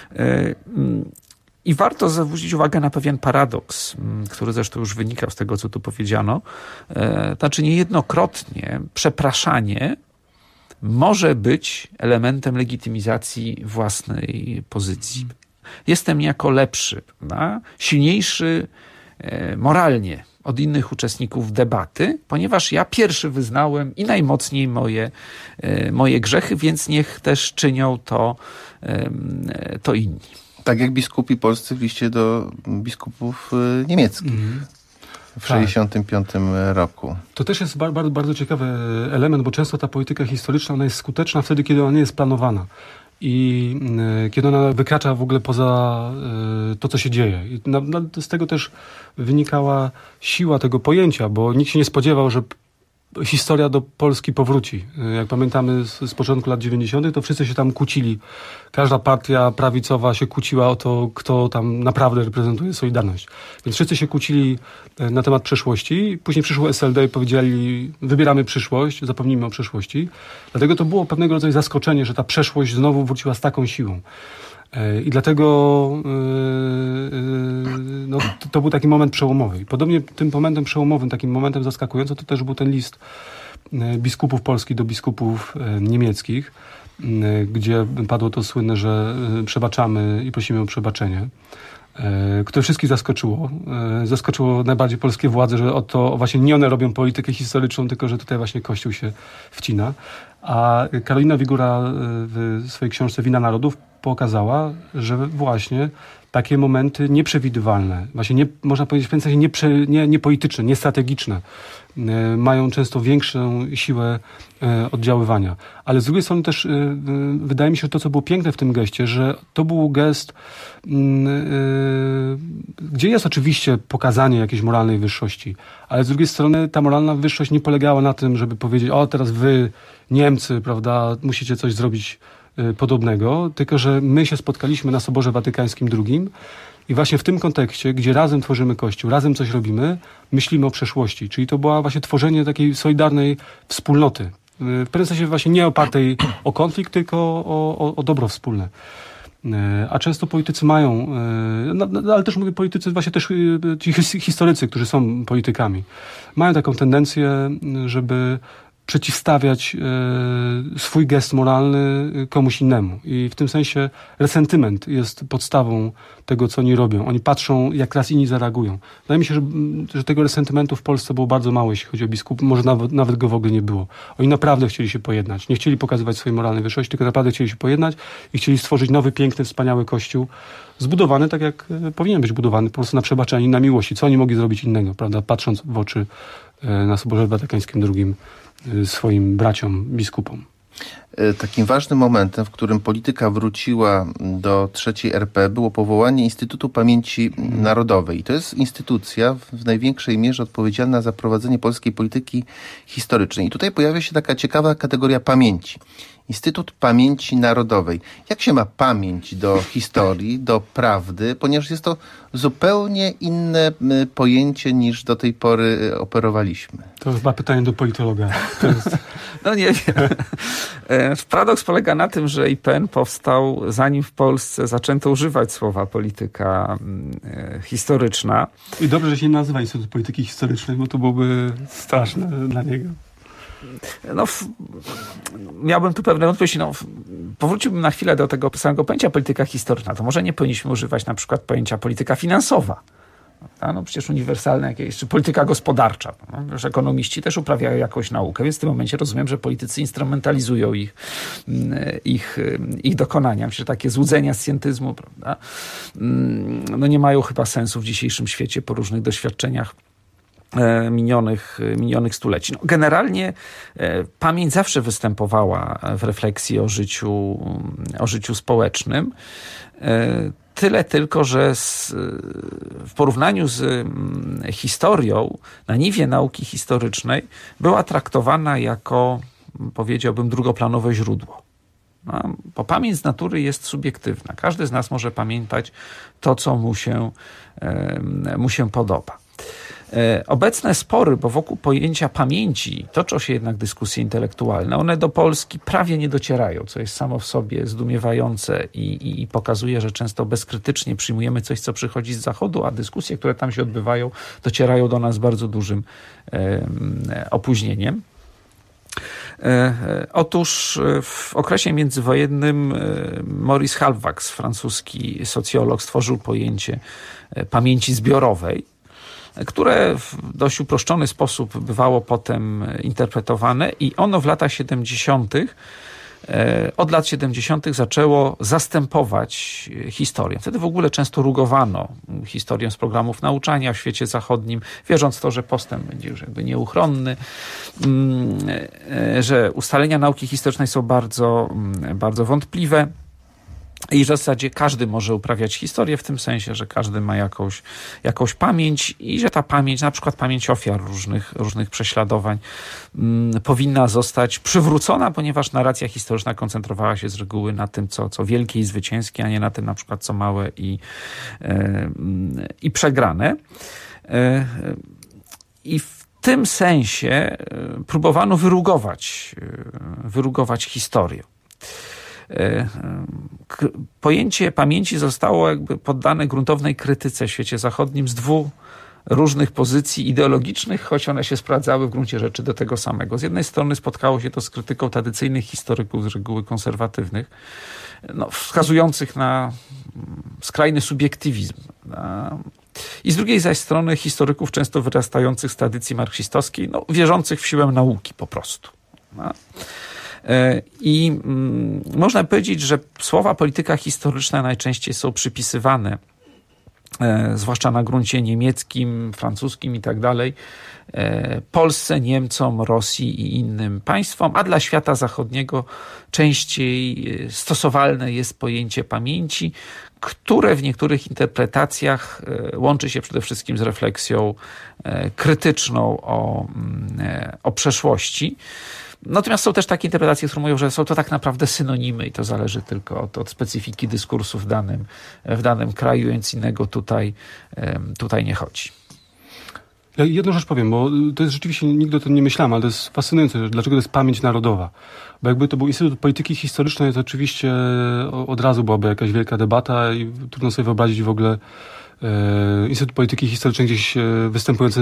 Speaker 4: I warto zwrócić uwagę na pewien paradoks, który zresztą już wynikał z tego, co tu powiedziano. Znaczy niejednokrotnie przepraszanie może być elementem legitymizacji własnej pozycji. Jestem niejako lepszy, prawda? Silniejszy moralnie od innych uczestników debaty, ponieważ ja pierwszy wyznałem i najmocniej moje, moje grzechy, więc niech też czynią to, to inni.
Speaker 23: Tak jak biskupi polscy w liście do biskupów niemieckich. Mm. W sześćdziesiątym piątym roku.
Speaker 5: To też jest bardzo, bardzo ciekawy element, bo często ta polityka historyczna ona jest skuteczna wtedy, kiedy ona nie jest planowana. I y, kiedy ona wykracza w ogóle poza y, to, co się dzieje. I na, na, z tego też wynikała siła tego pojęcia, bo nikt się nie spodziewał, że historia do Polski powróci. Jak pamiętamy z, z początku lat dziewięćdziesiątych, to wszyscy się tam kłócili. Każda partia prawicowa się kłóciła o to, kto tam naprawdę reprezentuje Solidarność. Więc wszyscy się kłócili na temat przyszłości. Później przyszło S L D i powiedzieli, wybieramy przyszłość, zapomnijmy o przeszłości. Dlatego to było pewnego rodzaju zaskoczenie, że ta przeszłość znowu wróciła z taką siłą. I dlatego yy, no, to, to był taki moment przełomowy. I podobnie tym momentem przełomowym, takim momentem zaskakującym, to też był ten list biskupów polskich do biskupów niemieckich, gdzie padło to słynne, że przebaczamy i prosimy o przebaczenie, które wszystkich zaskoczyło. Zaskoczyło najbardziej polskie władze, że oto właśnie nie one robią politykę historyczną, tylko że tutaj właśnie Kościół się wcina. A Karolina Wigura w swojej książce Wina Narodów pokazała, że właśnie takie momenty nieprzewidywalne, właśnie nie, można powiedzieć w pewnym sensie nieprze, nie, niepolityczne, niestrategiczne, e, mają często większą siłę e, oddziaływania. Ale z drugiej strony też e, wydaje mi się, że to, co było piękne w tym geście, że to był gest, e, gdzie jest oczywiście pokazanie jakiejś moralnej wyższości, ale z drugiej strony ta moralna wyższość nie polegała na tym, żeby powiedzieć, o teraz wy, Niemcy, prawda, musicie coś zrobić podobnego, tylko że my się spotkaliśmy na Soborze Watykańskim drugim i właśnie w tym kontekście, gdzie razem tworzymy Kościół, razem coś robimy, myślimy o przeszłości. Czyli to było właśnie tworzenie takiej solidarnej wspólnoty. W pewnym sensie właśnie nie opartej o konflikt, tylko o, o, o dobro wspólne. A często politycy mają, no, ale też mówię politycy, właśnie też ci historycy, którzy są politykami, mają taką tendencję, żeby przeciwstawiać e, swój gest moralny komuś innemu. I w tym sensie resentyment jest podstawą tego, co oni robią. Oni patrzą, jak raz inni zareagują. Wydaje mi się, że, że tego resentymentu w Polsce było bardzo mało, jeśli chodzi o biskupów. Może nawet, nawet go w ogóle nie było. Oni naprawdę chcieli się pojednać. Nie chcieli pokazywać swojej moralnej wyższości, tylko naprawdę chcieli się pojednać i chcieli stworzyć nowy, piękny, wspaniały Kościół, zbudowany tak, jak powinien być budowany, po prostu na przebaczeniu, na miłości. Co oni mogli zrobić innego, prawda? Patrząc w oczy e, na Soborze Watykańskim drugim swoim braciom, biskupom.
Speaker 23: Takim ważnym momentem, w którym polityka wróciła do trzeciej R P, było powołanie Instytutu Pamięci Narodowej. I to jest instytucja w największej mierze odpowiedzialna za prowadzenie polskiej polityki historycznej. I tutaj pojawia się taka ciekawa kategoria pamięci. Instytut Pamięci Narodowej. Jak się ma pamięć do historii, do prawdy, ponieważ jest to zupełnie inne pojęcie niż do tej pory operowaliśmy.
Speaker 5: To chyba pytanie do politologa. To jest...
Speaker 4: No nie wiem. Paradoks polega na tym, że I P N powstał zanim w Polsce zaczęto używać słowa polityka historyczna.
Speaker 5: I dobrze, że się nie nazywa Instytut Polityki Historycznej, bo to byłoby straszne dla niego.
Speaker 4: No, w, miałbym tu pewne wątpliwości. No, powróciłbym na chwilę do tego samego pojęcia polityka historyczna. To może nie powinniśmy używać na przykład pojęcia polityka finansowa. No przecież uniwersalne jakieś, czy polityka gospodarcza. No, już ekonomiści też uprawiają jakąś naukę, więc w tym momencie rozumiem, że politycy instrumentalizują ich, ich, ich dokonania. Myślę, że takie złudzenia scientyzmu, prawda, no nie mają chyba sensu w dzisiejszym świecie po różnych doświadczeniach minionych, minionych stuleci. No, generalnie e, pamięć zawsze występowała w refleksji o życiu, o życiu społecznym. E, tyle tylko, że z, w porównaniu z m, historią na niwie nauki historycznej była traktowana jako, powiedziałbym, drugoplanowe źródło. No, bo pamięć z natury jest subiektywna. Każdy z nas może pamiętać to, co mu się, e, mu się podoba. Obecne spory, bo wokół pojęcia pamięci toczą się jednak dyskusje intelektualne, one do Polski prawie nie docierają, co jest samo w sobie zdumiewające i, i, i pokazuje, że często bezkrytycznie przyjmujemy coś, co przychodzi z Zachodu, a dyskusje, które tam się odbywają, docierają do nas z bardzo dużym e, opóźnieniem. E, otóż w okresie międzywojennym Maurice Halbwachs, francuski socjolog, stworzył pojęcie pamięci zbiorowej. które w dość uproszczony sposób bywało potem interpretowane i ono w latach siedemdziesiątych od lat siedemdziesiątych zaczęło zastępować historię. Wtedy w ogóle często rugowano historię z programów nauczania w świecie zachodnim, wierząc w to, że postęp będzie już jakby nieuchronny, że ustalenia nauki historycznej są bardzo, bardzo wątpliwe. I w zasadzie każdy może uprawiać historię w tym sensie, że każdy ma jakąś, jakąś pamięć i że ta pamięć, na przykład pamięć ofiar różnych, różnych prześladowań mm, powinna zostać przywrócona, ponieważ narracja historyczna koncentrowała się z reguły na tym, co, co wielkie i zwycięskie, a nie na tym na przykład, co małe i, e, i przegrane. E, I w tym sensie próbowano wyrugować, wyrugować historię. Pojęcie pamięci zostało jakby poddane gruntownej krytyce w świecie zachodnim z dwóch różnych pozycji ideologicznych, choć one się sprawdzały w gruncie rzeczy do tego samego. Z jednej strony spotkało się to z krytyką tradycyjnych historyków, z reguły konserwatywnych, no, wskazujących na skrajny subiektywizm. Na... I z drugiej zaś strony historyków często wyrastających z tradycji marksistowskiej, no, wierzących w siłę nauki po prostu. No. I mm, można powiedzieć, że słowa polityka historyczna najczęściej są przypisywane, e, zwłaszcza na gruncie niemieckim, francuskim i tak dalej, e, Polsce, Niemcom, Rosji i innym państwom, a dla świata zachodniego częściej stosowalne jest pojęcie pamięci, które w niektórych interpretacjach e, łączy się przede wszystkim z refleksją e, krytyczną o, e, o przeszłości. Natomiast są też takie interpretacje, które mówią, że są to tak naprawdę synonimy i to zależy tylko od, od specyfiki dyskursu w danym, w danym kraju, więc innego tutaj, tutaj nie chodzi.
Speaker 5: Ja jedną rzecz powiem, bo to jest rzeczywiście, nigdy o tym nie myślałem, ale to jest fascynujące, dlaczego to jest pamięć narodowa. Bo jakby to był Instytut Polityki Historycznej, to oczywiście od razu byłaby jakaś wielka debata i trudno sobie wyobrazić w ogóle e, Instytut Polityki Historycznej gdzieś występujący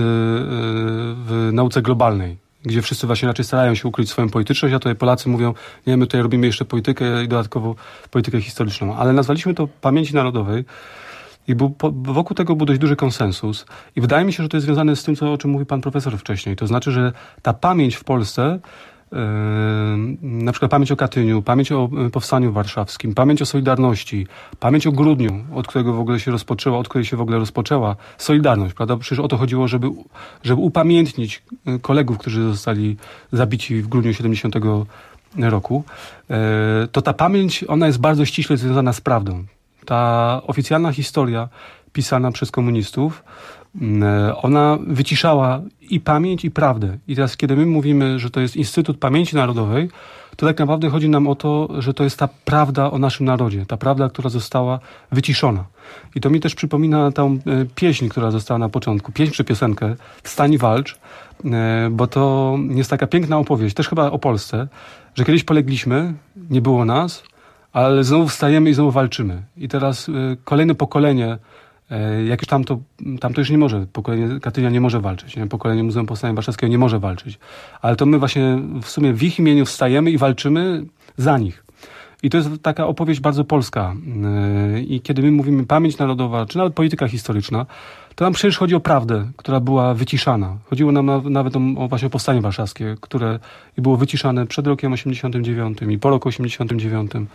Speaker 5: w nauce globalnej, gdzie wszyscy właśnie raczej starają się ukryć swoją polityczność, a tutaj Polacy mówią, nie, my tutaj robimy jeszcze politykę i dodatkowo politykę historyczną. Ale nazwaliśmy to pamięci narodowej i był, po, wokół tego był dość duży konsensus i wydaje mi się, że to jest związane z tym, co, o czym mówił pan profesor wcześniej. To znaczy, że ta pamięć w Polsce, yy, na przykład pamięć o Katyniu, pamięć o Powstaniu Warszawskim, pamięć o Solidarności, pamięć o Grudniu, od którego w ogóle się rozpoczęła, od której się w ogóle rozpoczęła Solidarność, prawda? Przecież o to chodziło, żeby, żeby upamiętnić kolegów, którzy zostali zabici w grudniu siedemdziesiątego roku. Yy, to ta pamięć, ona jest bardzo ściśle związana z prawdą. Ta oficjalna historia pisana przez komunistów, ona wyciszała i pamięć, i prawdę. I teraz, kiedy my mówimy, że to jest Instytut Pamięci Narodowej, to tak naprawdę chodzi nam o to, że to jest ta prawda o naszym narodzie. Ta prawda, która została wyciszona. I to mi też przypomina tą pieśń, która została na początku. Pieśń czy piosenkę Wstań i walcz, bo to jest taka piękna opowieść, też chyba o Polsce, że kiedyś polegliśmy, nie było nas, ale znowu wstajemy i znowu walczymy. I teraz y, kolejne pokolenie, y, jak już tam to, tam to już nie może, pokolenie Katynia nie może walczyć, nie? Pokolenie Muzeum Powstania Warszawskiego nie może walczyć. Ale to my właśnie w sumie w ich imieniu wstajemy i walczymy za nich. I to jest taka opowieść bardzo polska. Y, I kiedy my mówimy pamięć narodowa, czy nawet polityka historyczna, to nam przecież chodzi o prawdę, która była wyciszana. Chodziło nam na, nawet o, o właśnie Powstanie Warszawskie, które było wyciszane przed rokiem osiemdziesiątym dziewiątym i po roku osiemdziesiątym dziewiątym.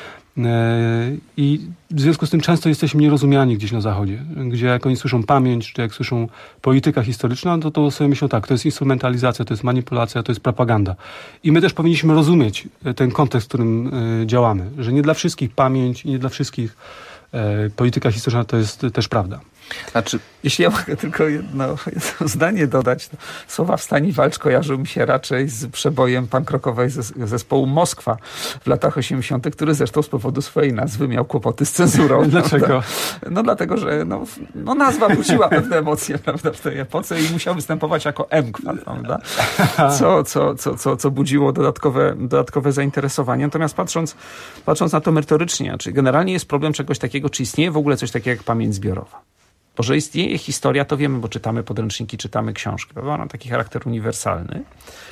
Speaker 5: I w związku z tym często jesteśmy nierozumiani gdzieś na Zachodzie, gdzie jak oni słyszą pamięć, czy jak słyszą polityka historyczna, to, to sobie myślą tak, to jest instrumentalizacja, to jest manipulacja, to jest propaganda. I my też powinniśmy rozumieć ten kontekst, w którym działamy, że nie dla wszystkich pamięć i nie dla wszystkich polityka historyczna to jest też prawda.
Speaker 4: Znaczy... Jeśli ja mogę tylko jedno, jedno zdanie dodać, to słowa Wstań i walcz kojarzył mi się raczej z przebojem punk rockowej zespołu Moskwa w latach osiemdziesiątych, który zresztą z powodu swojej nazwy miał kłopoty z cenzurą.
Speaker 5: Dlaczego?
Speaker 4: No, no dlatego, że no, no nazwa budziła pewne emocje, prawda, w tej epoce i musiał występować jako M-kwa, prawda? Co, co, co, co, co budziło dodatkowe, dodatkowe zainteresowanie. Natomiast patrząc, patrząc na to merytorycznie, czyli generalnie jest problem czegoś takiego, czy istnieje w ogóle coś takiego jak pamięć zbiorowa. Bo że istnieje historia, to wiemy, bo czytamy podręczniki, czytamy książki. Prawda? Ona ma taki charakter uniwersalny.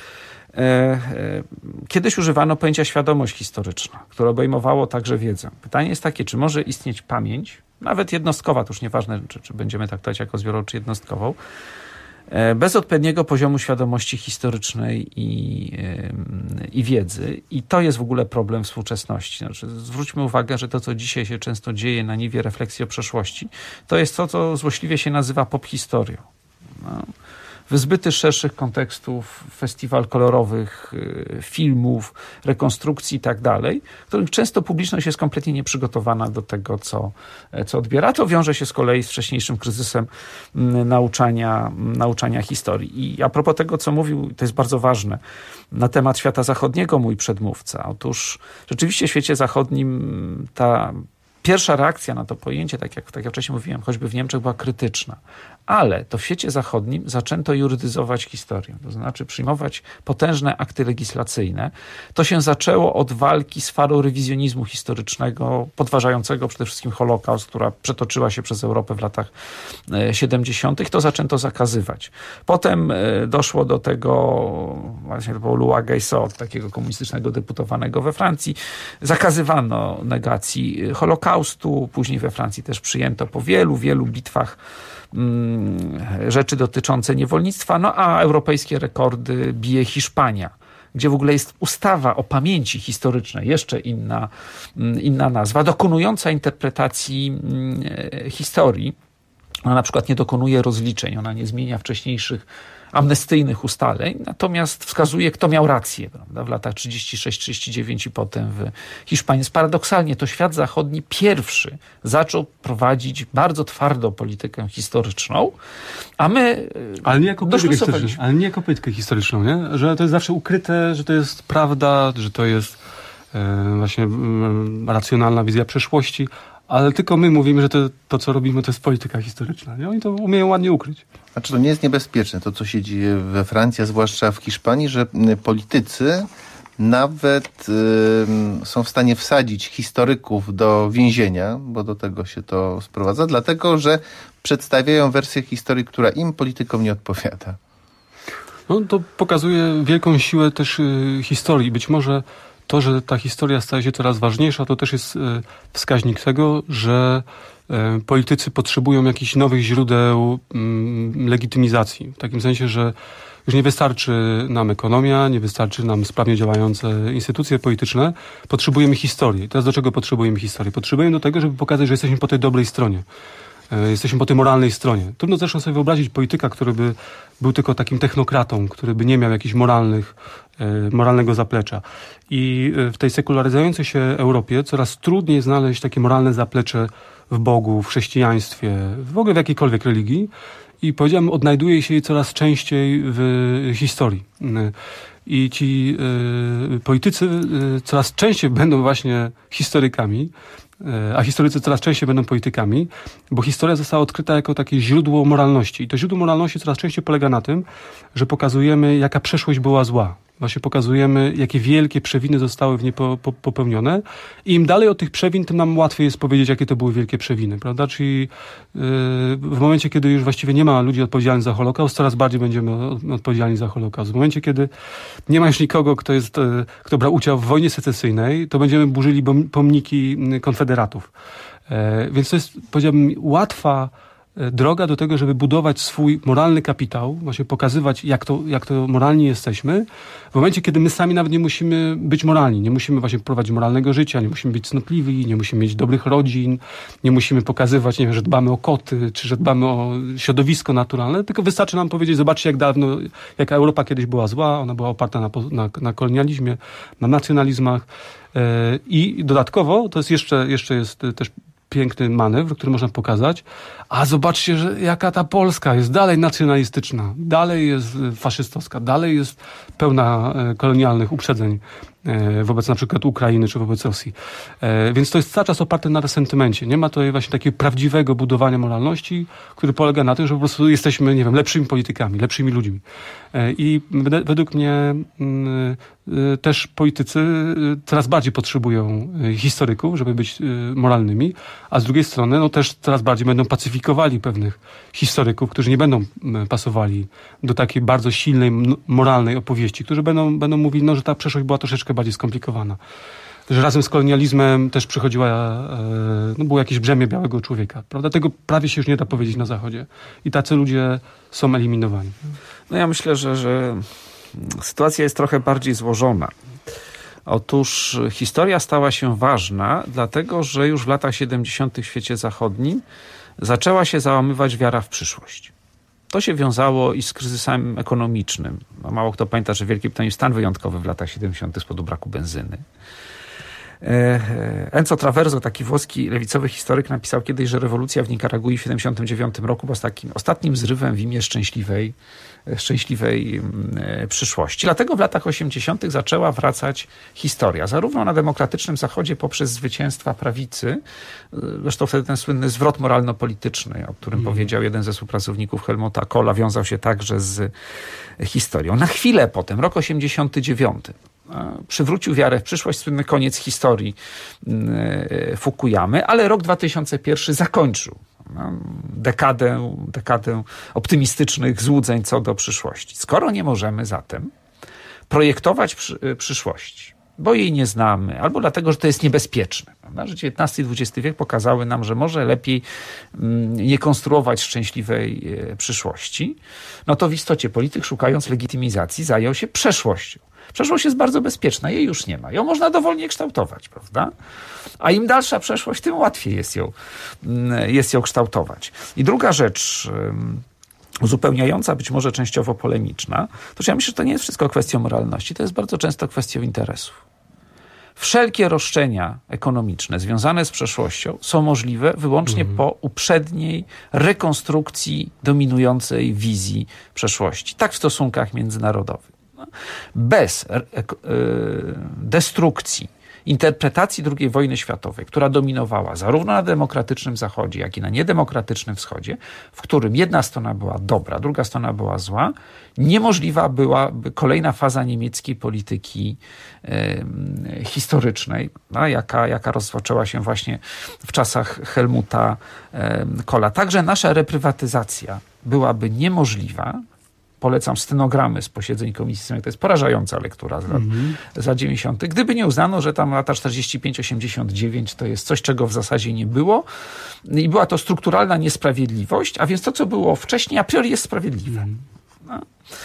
Speaker 4: Kiedyś używano pojęcia świadomość historyczna, które obejmowało także wiedzę. Pytanie jest takie, czy może istnieć pamięć, nawet jednostkowa, to już nieważne, czy, czy będziemy traktować jako zbiorową, czy jednostkową, bez odpowiedniego poziomu świadomości historycznej i, i wiedzy. I to jest w ogóle problem współczesności. Znaczy, zwróćmy uwagę, że to, co dzisiaj się często dzieje na niwie refleksji o przeszłości, to jest to, co złośliwie się nazywa pop-historią. No. Wyzbyty z szerszych kontekstów, festiwal kolorowych, filmów, rekonstrukcji i tak dalej, w których często publiczność jest kompletnie nieprzygotowana do tego, co, co odbiera. To wiąże się z kolei z wcześniejszym kryzysem nauczania, nauczania historii. I a propos tego, co mówił, to jest bardzo ważne, na temat świata zachodniego mój przedmówca. Otóż rzeczywiście w świecie zachodnim ta pierwsza reakcja na to pojęcie, tak jak, tak jak wcześniej mówiłem, choćby w Niemczech, była krytyczna. Ale to w świecie zachodnim zaczęto jurydyzować historię, to znaczy przyjmować potężne akty legislacyjne. To się zaczęło od walki z falą rewizjonizmu historycznego, podważającego przede wszystkim Holokaust, która przetoczyła się przez Europę w latach siedemdziesiątych. To zaczęto zakazywać. Potem doszło do tego, właśnie to było Louis Guesso, takiego komunistycznego deputowanego we Francji. Zakazywano negacji Holokaustu. Później we Francji też przyjęto po wielu, wielu bitwach rzeczy dotyczące niewolnictwa, no a europejskie rekordy bije Hiszpania, gdzie w ogóle jest ustawa o pamięci historycznej, jeszcze inna, inna nazwa, dokonująca interpretacji historii. Ona na przykład nie dokonuje rozliczeń, ona nie zmienia wcześniejszych amnestyjnych ustaleń, natomiast wskazuje, kto miał rację, prawda, w latach trzydziestym szóstym trzydziestym dziewiątym i potem w Hiszpanii. Paradoksalnie to świat zachodni pierwszy zaczął prowadzić bardzo twardą politykę historyczną, a my
Speaker 5: ale nie jako politykę historyczną, ale nie jako politykę historyczną, nie? Że to jest zawsze ukryte, że to jest prawda, że to jest e, właśnie e, racjonalna wizja przeszłości, ale tylko my mówimy, że to, to, co robimy, to jest polityka historyczna. Nie? Oni to umieją ładnie ukryć.
Speaker 23: Znaczy, to nie jest niebezpieczne, to co się dzieje we Francji, a zwłaszcza w Hiszpanii, że politycy nawet y, są w stanie wsadzić historyków do więzienia, bo do tego się to sprowadza, dlatego, że przedstawiają wersję historii, która im, politykom, nie odpowiada.
Speaker 5: No, to pokazuje wielką siłę też y, historii. Być może to, że ta historia staje się coraz ważniejsza, to też jest wskaźnik tego, że politycy potrzebują jakichś nowych źródeł legitymizacji. W takim sensie, że już nie wystarczy nam ekonomia, nie wystarczy nam sprawnie działające instytucje polityczne. Potrzebujemy historii. Teraz do czego potrzebujemy historii? Potrzebujemy do tego, żeby pokazać, że jesteśmy po tej dobrej stronie. Jesteśmy po tej moralnej stronie. Trudno zresztą sobie wyobrazić polityka, który by był tylko takim technokratą, który by nie miał jakichś moralnych, moralnego zaplecza. I w tej sekularyzującej się Europie coraz trudniej znaleźć takie moralne zaplecze w Bogu, w chrześcijaństwie, w ogóle w jakiejkolwiek religii. I powiedziałem, odnajduje się je coraz częściej w historii. I ci y, politycy y, coraz częściej będą właśnie historykami, a historycy coraz częściej będą politykami, bo historia została odkryta jako takie źródło moralności. I to źródło moralności coraz częściej polega na tym, że pokazujemy, jaka przeszłość była zła. Właśnie pokazujemy, jakie wielkie przewiny zostały w niej po, po, popełnione. I im dalej od tych przewin, tym nam łatwiej jest powiedzieć, jakie to były wielkie przewiny, prawda? Czyli yy, w momencie, kiedy już właściwie nie ma ludzi odpowiedzialnych za Holokaust, coraz bardziej będziemy odpowiedzialni za Holokaust. W momencie, kiedy nie ma już nikogo, kto jest, yy, kto brał udział w wojnie secesyjnej, to będziemy burzyli pomniki konfederatów. Yy, więc to jest, powiedziałbym, łatwa droga do tego, żeby budować swój moralny kapitał, właśnie pokazywać, jak to, jak to moralni jesteśmy, w momencie, kiedy my sami nawet nie musimy być moralni, nie musimy właśnie prowadzić moralnego życia, nie musimy być cnotliwi, nie musimy mieć dobrych rodzin, nie musimy pokazywać, nie wiem, że dbamy o koty, czy że dbamy o środowisko naturalne, tylko wystarczy nam powiedzieć, zobaczcie, jak dawno, jaka Europa kiedyś była zła, ona była oparta na, na, na kolonializmie, na nacjonalizmach yy, i dodatkowo, to jest jeszcze, jeszcze jest też piękny manewr, który można pokazać. A zobaczcie, że jaka ta Polska jest dalej nacjonalistyczna, dalej jest faszystowska, dalej jest pełna kolonialnych uprzedzeń wobec na przykład Ukrainy czy wobec Rosji. Więc to jest cały czas oparte na resentymencie. Nie ma tutaj właśnie takiego prawdziwego budowania moralności, który polega na tym, że po prostu jesteśmy, nie wiem, lepszymi politykami, lepszymi ludźmi. I według mnie też politycy coraz bardziej potrzebują historyków, żeby być moralnymi, a z drugiej strony no też coraz bardziej będą pacyfikowali pewnych historyków, którzy nie będą pasowali do takiej bardzo silnej, moralnej opowieści, którzy będą, będą mówić, no, że ta przeszłość była troszeczkę bardziej skomplikowana. Że razem z kolonializmem też przychodziła, no, było jakieś brzemię białego człowieka. Prawda? Tego prawie się już nie da powiedzieć na Zachodzie. I tacy ludzie są eliminowani.
Speaker 4: No ja myślę, że, że sytuacja jest trochę bardziej złożona. Otóż historia stała się ważna, dlatego że już w latach siedemdziesiątych w świecie zachodnim zaczęła się załamywać wiara w przyszłość. To się wiązało i z kryzysem ekonomicznym. No, mało kto pamięta, że w Wielkiej Brytanii stan wyjątkowy w latach siedemdziesiątych z powodu braku benzyny. Enzo Traverso, taki włoski lewicowy historyk, napisał kiedyś, że rewolucja w Nikaragui w siedemdziesiątym dziewiątym roku była takim ostatnim zrywem w imię szczęśliwej, szczęśliwej przyszłości. Dlatego w latach osiemdziesiątych zaczęła wracać historia, zarówno na demokratycznym Zachodzie poprzez zwycięstwa prawicy, zresztą wtedy ten słynny zwrot moralno-polityczny, o którym mm. powiedział jeden ze współpracowników Helmuta Kohla, wiązał się także z historią. Na chwilę potem, rok osiemdziesiąty dziewiąty, przywrócił wiarę w przyszłość, słynny koniec historii Fukuyamy, ale rok dwa tysiące pierwszy zakończył dekadę, dekadę optymistycznych złudzeń co do przyszłości. Skoro nie możemy zatem projektować przy, przyszłości, bo jej nie znamy, albo dlatego, że to jest niebezpieczne, prawda? Że dziewiętnasty i dwudziesty wiek pokazały nam, że może lepiej nie konstruować szczęśliwej przyszłości, no to w istocie polityk, szukając legitymizacji, zajął się przeszłością. Przeszłość jest bardzo bezpieczna, jej już nie ma. Ją można dowolnie kształtować, prawda? A im dalsza przeszłość, tym łatwiej jest ją, jest ją kształtować. I druga rzecz, uzupełniająca, być może częściowo polemiczna, to ja myślę, że to nie jest wszystko kwestią moralności, to jest bardzo często kwestią interesów. Wszelkie roszczenia ekonomiczne związane z przeszłością są możliwe wyłącznie mhm. po uprzedniej rekonstrukcji dominującej wizji przeszłości. Tak w stosunkach międzynarodowych. Bez destrukcji, interpretacji drugiej wojny światowej, która dominowała zarówno na demokratycznym Zachodzie, jak i na niedemokratycznym Wschodzie, w którym jedna strona była dobra, druga strona była zła, niemożliwa byłaby kolejna faza niemieckiej polityki e, historycznej, no, jaka, jaka rozpoczęła się właśnie w czasach Helmuta e, Kohla. Także nasza reprywatyzacja byłaby niemożliwa. Polecam stenogramy z posiedzeń Komisji Sejmowej. To jest porażająca lektura z lat, mm-hmm. z lat dziewięćdziesiątych. Gdyby nie uznano, że tam lata czterdzieści pięć osiemdziesiąt dziewięć to jest coś, czego w zasadzie nie było i była to strukturalna niesprawiedliwość, a więc to, co było wcześniej, a priori jest sprawiedliwe. Mm. No.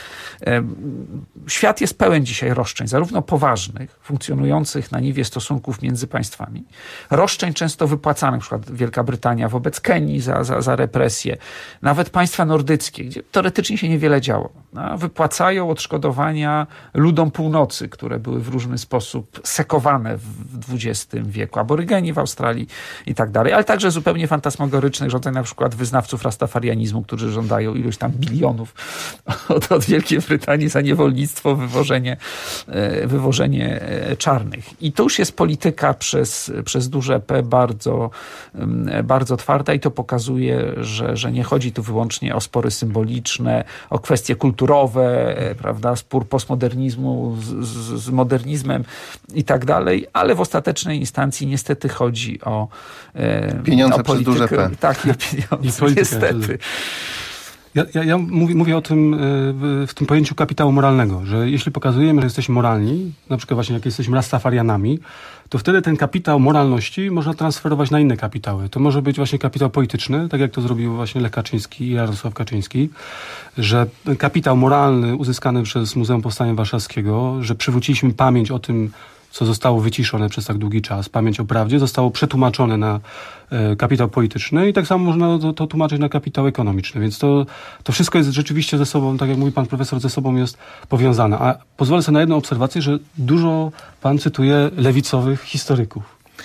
Speaker 4: Świat jest pełen dzisiaj roszczeń, zarówno poważnych, funkcjonujących na niwie stosunków między państwami, roszczeń często wypłacanych, na przykład Wielka Brytania wobec Kenii za, za, za represje, nawet państwa nordyckie, gdzie teoretycznie się niewiele działo, no, wypłacają odszkodowania ludom północy, które były w różny sposób sekowane w dwudziestym wieku, aborygeni w Australii i tak dalej, ale także zupełnie fantasmagorycznych żądań, na przykład wyznawców rastafarianizmu, którzy żądają iluś tam bilionów od, od Wielkiej Brytanii za niewolnictwo, wywożenie, wywożenie czarnych. I to już jest polityka przez, przez duże P bardzo, bardzo twarda i to pokazuje, że, że nie chodzi tu wyłącznie o spory symboliczne, o kwestie kulturowe, prawda, spór postmodernizmu z, z, z modernizmem i tak dalej, ale w ostatecznej instancji niestety chodzi o
Speaker 23: pieniądze
Speaker 4: o
Speaker 23: przez duże P.
Speaker 4: Tak, i o pieniądze, I niestety.
Speaker 5: Ja, ja, ja mówię, mówię o tym w, w tym pojęciu kapitału moralnego, że jeśli pokazujemy, że jesteśmy moralni, na przykład właśnie jak jesteśmy rastafarianami, to wtedy ten kapitał moralności można transferować na inne kapitały. To może być właśnie kapitał polityczny, tak jak to zrobił właśnie Lech Kaczyński i Jarosław Kaczyński, że kapitał moralny uzyskany przez Muzeum Powstania Warszawskiego, że przywróciliśmy pamięć o tym, co zostało wyciszone przez tak długi czas, pamięć o prawdzie, zostało przetłumaczone na e, kapitał polityczny i tak samo można to, to tłumaczyć na kapitał ekonomiczny. Więc to, to wszystko jest rzeczywiście ze sobą, tak jak mówi pan profesor, ze sobą jest powiązane. A pozwolę sobie na jedną obserwację, że dużo pan cytuje lewicowych historyków.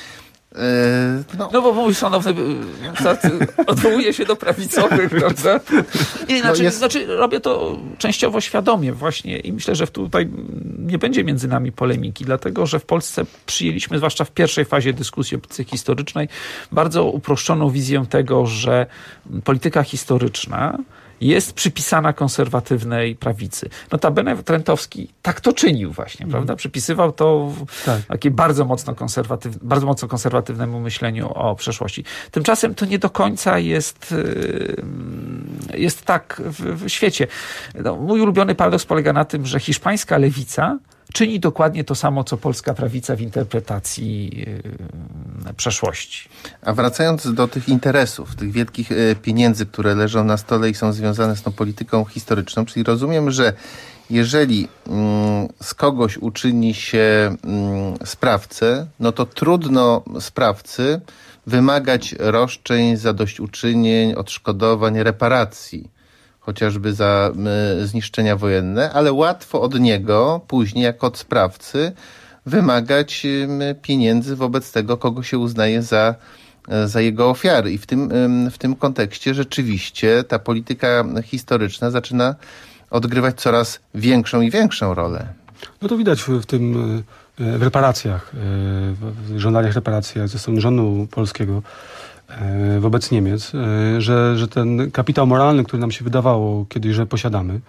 Speaker 4: No, no bo mój szanowny odwołuje się do prawicowych, prawda? Nie, znaczy, no jest... znaczy robię to częściowo świadomie właśnie i myślę, że tutaj nie będzie między nami polemiki, dlatego, że w Polsce przyjęliśmy, zwłaszcza w pierwszej fazie dyskusji o polityce historycznej, bardzo uproszczoną wizję tego, że polityka historyczna jest przypisana konserwatywnej prawicy. Notabene Trentowski tak to czynił właśnie, mm. prawda? Przypisywał to tak. takie bardzo mocno, konserwatyw, bardzo mocno konserwatywnemu myśleniu o przeszłości. Tymczasem to nie do końca jest, jest tak w, w świecie. No, mój ulubiony paradoks polega na tym, że hiszpańska lewica czyni dokładnie to samo, co polska prawica w interpretacji yy, przeszłości.
Speaker 23: A wracając do tych interesów, tych wielkich y, pieniędzy, które leżą na stole i są związane z tą polityką historyczną, czyli rozumiem, że jeżeli y, z kogoś uczyni się y, sprawcę, no to trudno sprawcy wymagać roszczeń, zadośćuczynień, odszkodowań, reparacji, chociażby za y, zniszczenia wojenne, ale łatwo od niego później, jako od sprawcy, wymagać y, pieniędzy wobec tego, kogo się uznaje za, y, za jego ofiary. I w tym, y, w tym kontekście rzeczywiście ta polityka historyczna zaczyna odgrywać coraz większą i większą rolę.
Speaker 5: No to widać w, w tym, y, w reparacjach, y, w żądaniach reparacji ze strony rządu polskiego wobec Niemiec, że, że ten kapitał moralny, który nam się wydawało kiedyś, że posiadamy,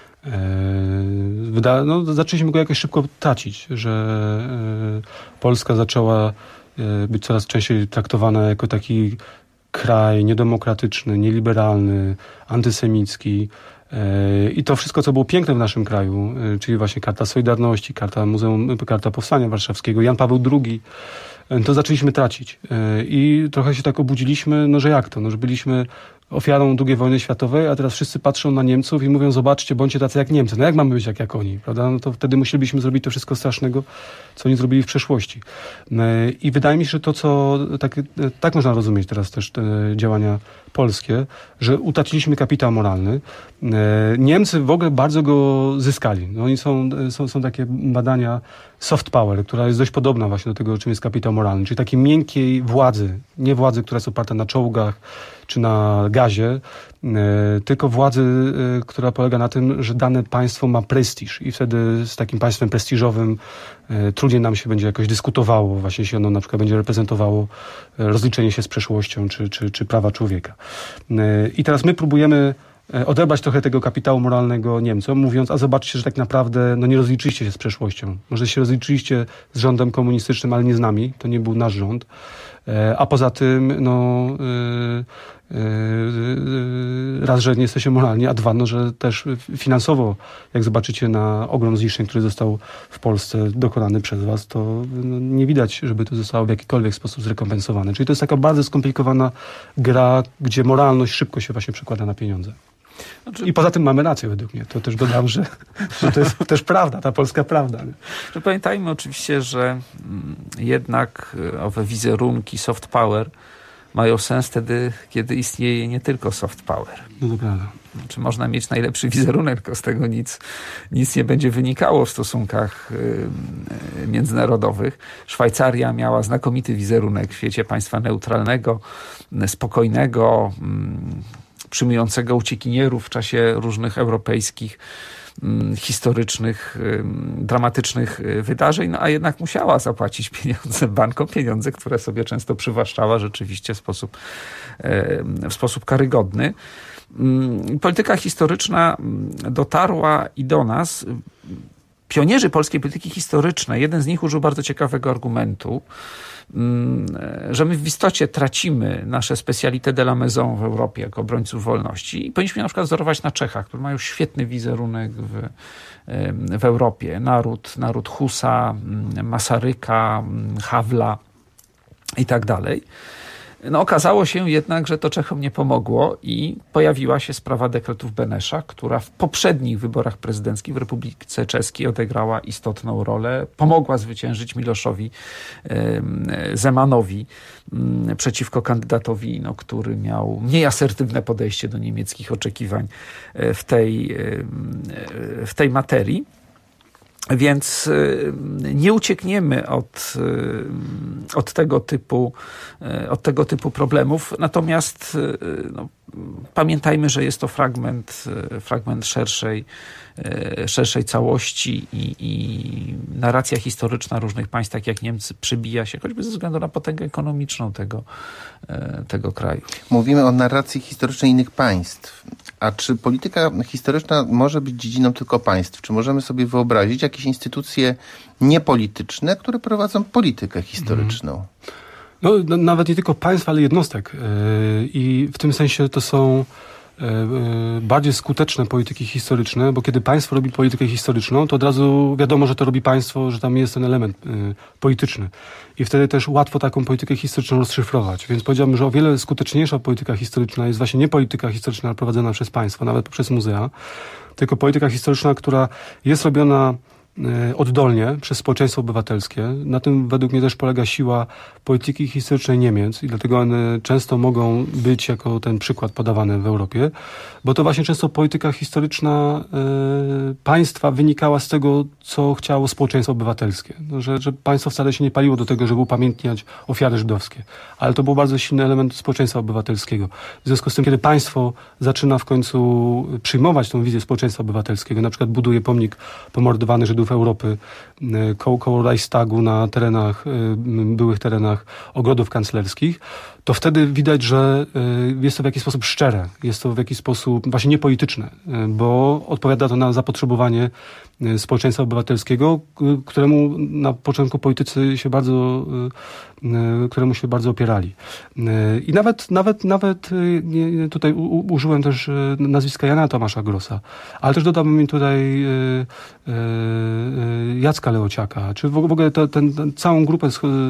Speaker 5: wyda, no, zaczęliśmy go jakoś szybko tracić, że Polska zaczęła być coraz częściej traktowana jako taki kraj niedemokratyczny, nieliberalny, antysemicki. I to wszystko, co było piękne w naszym kraju, czyli właśnie Karta Solidarności, Karta Muzeum, Karta Powstania Warszawskiego, Jan Paweł drugi, to zaczęliśmy tracić. I trochę się tak obudziliśmy, no że jak to? No, że byliśmy ofiarą drugiej wojny światowej, a teraz wszyscy patrzą na Niemców i mówią, zobaczcie, bądźcie tacy jak Niemcy. No jak mamy być jak, jak oni, prawda? No to wtedy musielibyśmy zrobić to wszystko strasznego, co oni zrobili w przeszłości. I wydaje mi się, że to, co tak, tak można rozumieć teraz też te działania polskie, że utraciliśmy kapitał moralny. Niemcy w ogóle bardzo go zyskali. No oni są, są, są takie badania soft power, która jest dość podobna właśnie do tego, czym jest kapitał moralny, czyli takiej miękkiej władzy, nie władzy, która jest oparta na czołgach czy na gazie, tylko władzy, która polega na tym, że dane państwo ma prestiż i wtedy z takim państwem prestiżowym trudniej nam się będzie jakoś dyskutowało, właśnie jeśli ono na przykład będzie reprezentowało rozliczenie się z przeszłością czy, czy, czy prawa człowieka. I teraz my próbujemy odebrać trochę tego kapitału moralnego Niemcom, mówiąc, a zobaczcie, że tak naprawdę no nie rozliczyliście się z przeszłością. Może się rozliczyliście z rządem komunistycznym, ale nie z nami. To nie był nasz rząd. A poza tym, no yy, yy, raz, że nie jesteście moralni, a dwa, no, że też finansowo, jak zobaczycie na ogrom zniszczeń, który został w Polsce dokonany przez was, to no, nie widać, żeby to zostało w jakikolwiek sposób zrekompensowane. Czyli to jest taka bardzo skomplikowana gra, gdzie moralność szybko się właśnie przekłada na pieniądze. Znaczy, i poza tym mamy rację według mnie. To też dodam, że, że to jest też prawda, ta polska prawda.
Speaker 4: Że pamiętajmy oczywiście, że jednak owe wizerunki soft power mają sens wtedy, kiedy istnieje nie tylko soft power.
Speaker 5: No to prawda.
Speaker 4: Znaczy, można mieć najlepszy wizerunek, tylko z tego nic, nic nie będzie wynikało w stosunkach y, międzynarodowych. Szwajcaria miała znakomity wizerunek w świecie państwa neutralnego, spokojnego, y, przyjmującego uciekinierów w czasie różnych europejskich, mm, historycznych, ym, dramatycznych wydarzeń, no a jednak musiała zapłacić pieniądze bankom, pieniądze, które sobie często przywłaszczała rzeczywiście w sposób, yy, w sposób karygodny. Yy, polityka historyczna dotarła i do nas. Pionierzy polskiej polityki historycznej, jeden z nich użył bardzo ciekawego argumentu, że my w istocie tracimy nasze spécialité de la maison w Europie jako obrońców wolności i powinniśmy na przykład wzorować na Czechach, które mają świetny wizerunek w, w Europie. Naród, naród Husa, Masaryka, Havla i tak dalej. No, okazało się jednak, że to Czechom nie pomogło i pojawiła się sprawa dekretów Benesza, która w poprzednich wyborach prezydenckich w Republice Czeskiej odegrała istotną rolę. Pomogła zwyciężyć Miloszowi Zemanowi przeciwko kandydatowi, no, który miał mniej asertywne podejście do niemieckich oczekiwań w tej, w tej materii. Więc nie uciekniemy od, od tego typu, od tego typu problemów. Natomiast no, pamiętajmy, że jest to fragment, fragment szerszej, szerszej całości i, i narracja historyczna różnych państw, tak jak Niemcy, przybija się choćby ze względu na potęgę ekonomiczną tego, tego kraju.
Speaker 23: Mówimy o narracji historycznej innych państw. A czy polityka historyczna może być dziedziną tylko państw? Czy możemy sobie wyobrazić jakieś instytucje niepolityczne, które prowadzą politykę historyczną?
Speaker 5: No, no nawet nie tylko państw, ale jednostek. Yy, I w tym sensie to są yy, bardziej skuteczne polityki historyczne, bo kiedy państwo robi politykę historyczną, to od razu wiadomo, że to robi państwo, że tam jest ten element yy, polityczny. I wtedy też łatwo taką politykę historyczną rozszyfrować. Więc powiedziałbym, że o wiele skuteczniejsza polityka historyczna jest właśnie nie polityka historyczna prowadzona przez państwo, nawet poprzez muzea, tylko polityka historyczna, która jest robiona oddolnie przez społeczeństwo obywatelskie. Na tym według mnie też polega siła polityki historycznej Niemiec i dlatego one często mogą być jako ten przykład podawany w Europie, bo to właśnie często polityka historyczna y, państwa wynikała z tego, co chciało społeczeństwo obywatelskie. No, że, że państwo wcale się nie paliło do tego, żeby upamiętniać ofiary żydowskie, ale to był bardzo silny element społeczeństwa obywatelskiego. W związku z tym, kiedy państwo zaczyna w końcu przyjmować tą wizję społeczeństwa obywatelskiego, na przykład buduje pomnik pomordowanych Żydów Europy koło, koło Reichstagu na terenach, byłych terenach ogrodów kanclerskich, to wtedy widać, że jest to w jakiś sposób szczere, jest to w jakiś sposób właśnie niepolityczne, bo odpowiada to na zapotrzebowanie społeczeństwa obywatelskiego, któremu na początku politycy się bardzo, któremu się bardzo opierali. I nawet, nawet, nawet tutaj u, użyłem też nazwiska Jana Tomasza Grossa, ale też dodałbym mi tutaj Jacka Leociaka, czy w ogóle tę całą grupę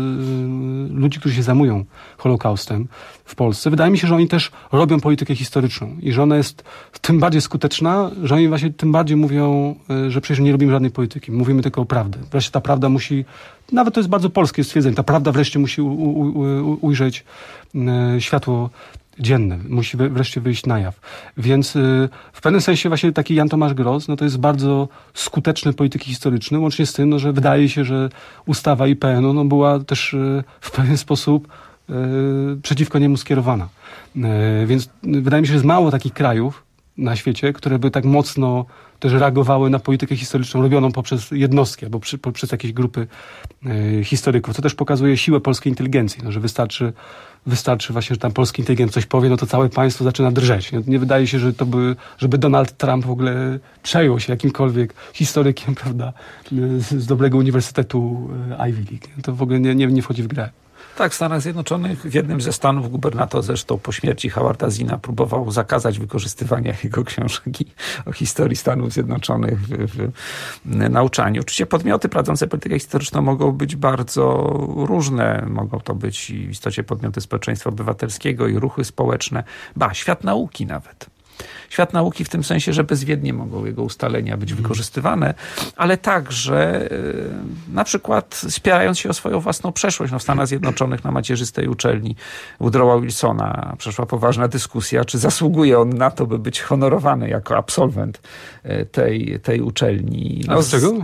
Speaker 5: ludzi, którzy się zajmują Holokaustem w Polsce. Wydaje mi się, że oni też robią politykę historyczną i że ona jest tym bardziej skuteczna, że oni właśnie tym bardziej mówią, że przecież nie robimy żadnej polityki, mówimy tylko o prawdę. Wreszcie ta prawda musi, nawet to jest bardzo polskie stwierdzenie, ta prawda wreszcie musi u, u, u, ujrzeć światło dzienne, musi wreszcie wyjść na jaw. Więc y, w pewnym sensie właśnie taki Jan Tomasz Gross, no to jest bardzo skuteczny polityki historyczny, łącznie z tym, no, że wydaje się, że ustawa I P N-u no, była też y, w pewien sposób y, przeciwko niemu skierowana. Y, więc wydaje mi się, że jest mało takich krajów na świecie, które by tak mocno też reagowały na politykę historyczną robioną poprzez jednostki albo przy, poprzez jakieś grupy y, historyków. Co też pokazuje siłę polskiej inteligencji, no, że wystarczy Wystarczy właśnie, że tam polski inteligent coś powie, no to całe państwo zaczyna drżeć. Nie, nie wydaje się, że to by, żeby Donald Trump w ogóle przejął się jakimkolwiek historykiem, prawda, z, z dobrego uniwersytetu Ivy League. To w ogóle nie, nie, nie wchodzi w grę.
Speaker 4: Tak, w Stanach Zjednoczonych w jednym ze stanów gubernator zresztą po śmierci Howarda Zinna próbował zakazać wykorzystywania jego książki o historii Stanów Zjednoczonych w, w nauczaniu. Oczywiście podmioty prowadzące politykę historyczną mogą być bardzo różne. Mogą to być w istocie podmioty społeczeństwa obywatelskiego i ruchy społeczne. Ba, świat nauki nawet. Świat nauki w tym sensie, że bezwiednie mogą jego ustalenia być wykorzystywane, ale także na przykład spierając się o swoją własną przeszłość. No w Stanach Zjednoczonych na macierzystej uczelni Woodrowa Wilsona przeszła poważna dyskusja, czy zasługuje on na to, by być honorowany jako absolwent tej, tej uczelni. No,
Speaker 5: A z czego?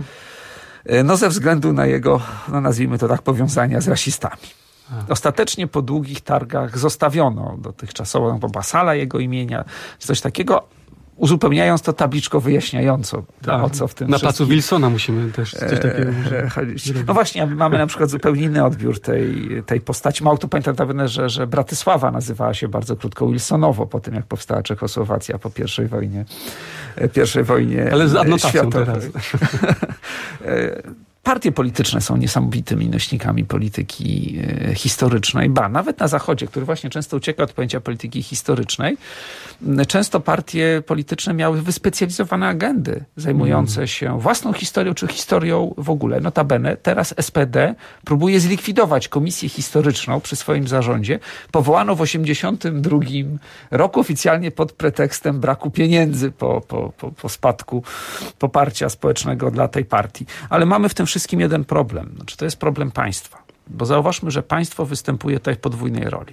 Speaker 4: No ze względu na jego, no nazwijmy to tak, powiązania z rasistami. Ostatecznie po długich targach zostawiono dotychczasową była sala jego imienia, czy coś takiego, uzupełniając to tabliczką wyjaśniającą,
Speaker 5: A,
Speaker 4: o co w tym
Speaker 5: na
Speaker 4: wszystkim...
Speaker 5: placu Wilsona musimy też coś takiego
Speaker 4: chodzić. No właśnie, mamy na przykład zupełnie inny odbiór tej, tej postaci. Mało tu pamiętam nawet, że, że Bratysława nazywała się bardzo krótko Wilsonowo, po tym jak powstała Czechosłowacja po pierwszej wojnie, pierwszej wojnie
Speaker 5: Ale z adnotacją
Speaker 4: światowej.
Speaker 5: teraz.
Speaker 4: Partie polityczne są niesamowitymi nośnikami polityki e, historycznej. Ba, nawet na Zachodzie, który właśnie często ucieka od pojęcia polityki historycznej, często partie polityczne miały wyspecjalizowane agendy zajmujące się własną historią, czy historią w ogóle. Notabene teraz S P D próbuje zlikwidować komisję historyczną przy swoim zarządzie, powołaną w osiemdziesiątym drugim roku oficjalnie pod pretekstem braku pieniędzy po, po, po, po spadku poparcia społecznego dla tej partii. Ale mamy w tym wszystkim jeden problem. Znaczy, to jest problem państwa. Bo zauważmy, że państwo występuje tutaj w podwójnej roli.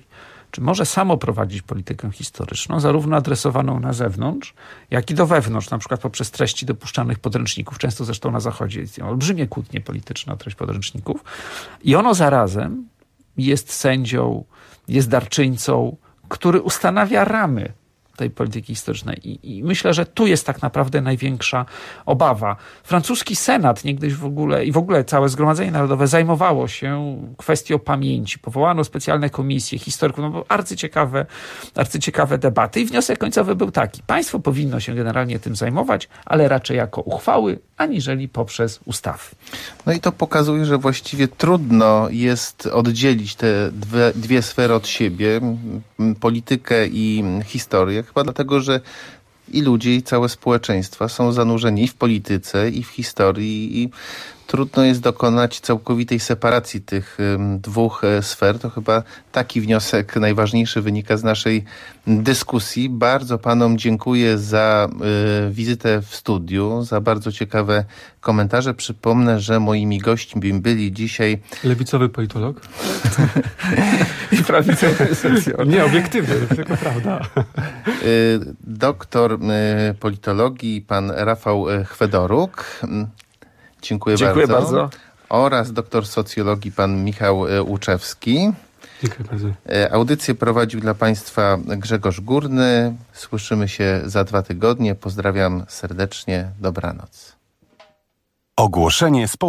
Speaker 4: czy może samo prowadzić politykę historyczną, zarówno adresowaną na zewnątrz, jak i do wewnątrz, na przykład poprzez treści dopuszczalnych podręczników. Często zresztą na Zachodzie jest olbrzymie kłótnie polityczne o treść podręczników. I ono zarazem jest sędzią, jest darczyńcą, który ustanawia ramy tej polityki historycznej. I, I myślę, że tu jest tak naprawdę największa obawa. Francuski Senat niegdyś w ogóle i w ogóle całe Zgromadzenie Narodowe zajmowało się kwestią pamięci. Powołano specjalne komisje historyków, no bo arcyciekawe, arcyciekawe debaty. I wniosek końcowy był taki. Państwo powinno się generalnie tym zajmować, ale raczej jako uchwały, aniżeli poprzez ustawy.
Speaker 23: No i to pokazuje, że właściwie trudno jest oddzielić te dwie, dwie sfery od siebie, politykę i historię. Chyba dlatego, że i ludzie, i całe społeczeństwa są zanurzeni i w polityce, i w historii, i trudno jest dokonać całkowitej separacji tych dwóch sfer. To chyba taki wniosek najważniejszy wynika z naszej dyskusji. Bardzo panom dziękuję za y, wizytę w studiu, za bardzo ciekawe komentarze. Przypomnę, że moimi gośćmi byli dzisiaj...
Speaker 5: Lewicowy politolog.
Speaker 4: I prawicowy socjolog.
Speaker 5: Nie, obiektywny, to tylko prawda.
Speaker 23: Y, doktor y, politologii, pan Rafał Chwedoruk. Dziękuję,
Speaker 4: Dziękuję
Speaker 23: bardzo.
Speaker 4: bardzo.
Speaker 23: Oraz doktor socjologii pan Michał Łuczewski.
Speaker 5: Dziękuję bardzo.
Speaker 23: Audycję prowadził dla państwa Grzegorz Górny. Słyszymy się za dwa tygodnie. Pozdrawiam serdecznie. Dobranoc.
Speaker 2: Ogłoszenie spo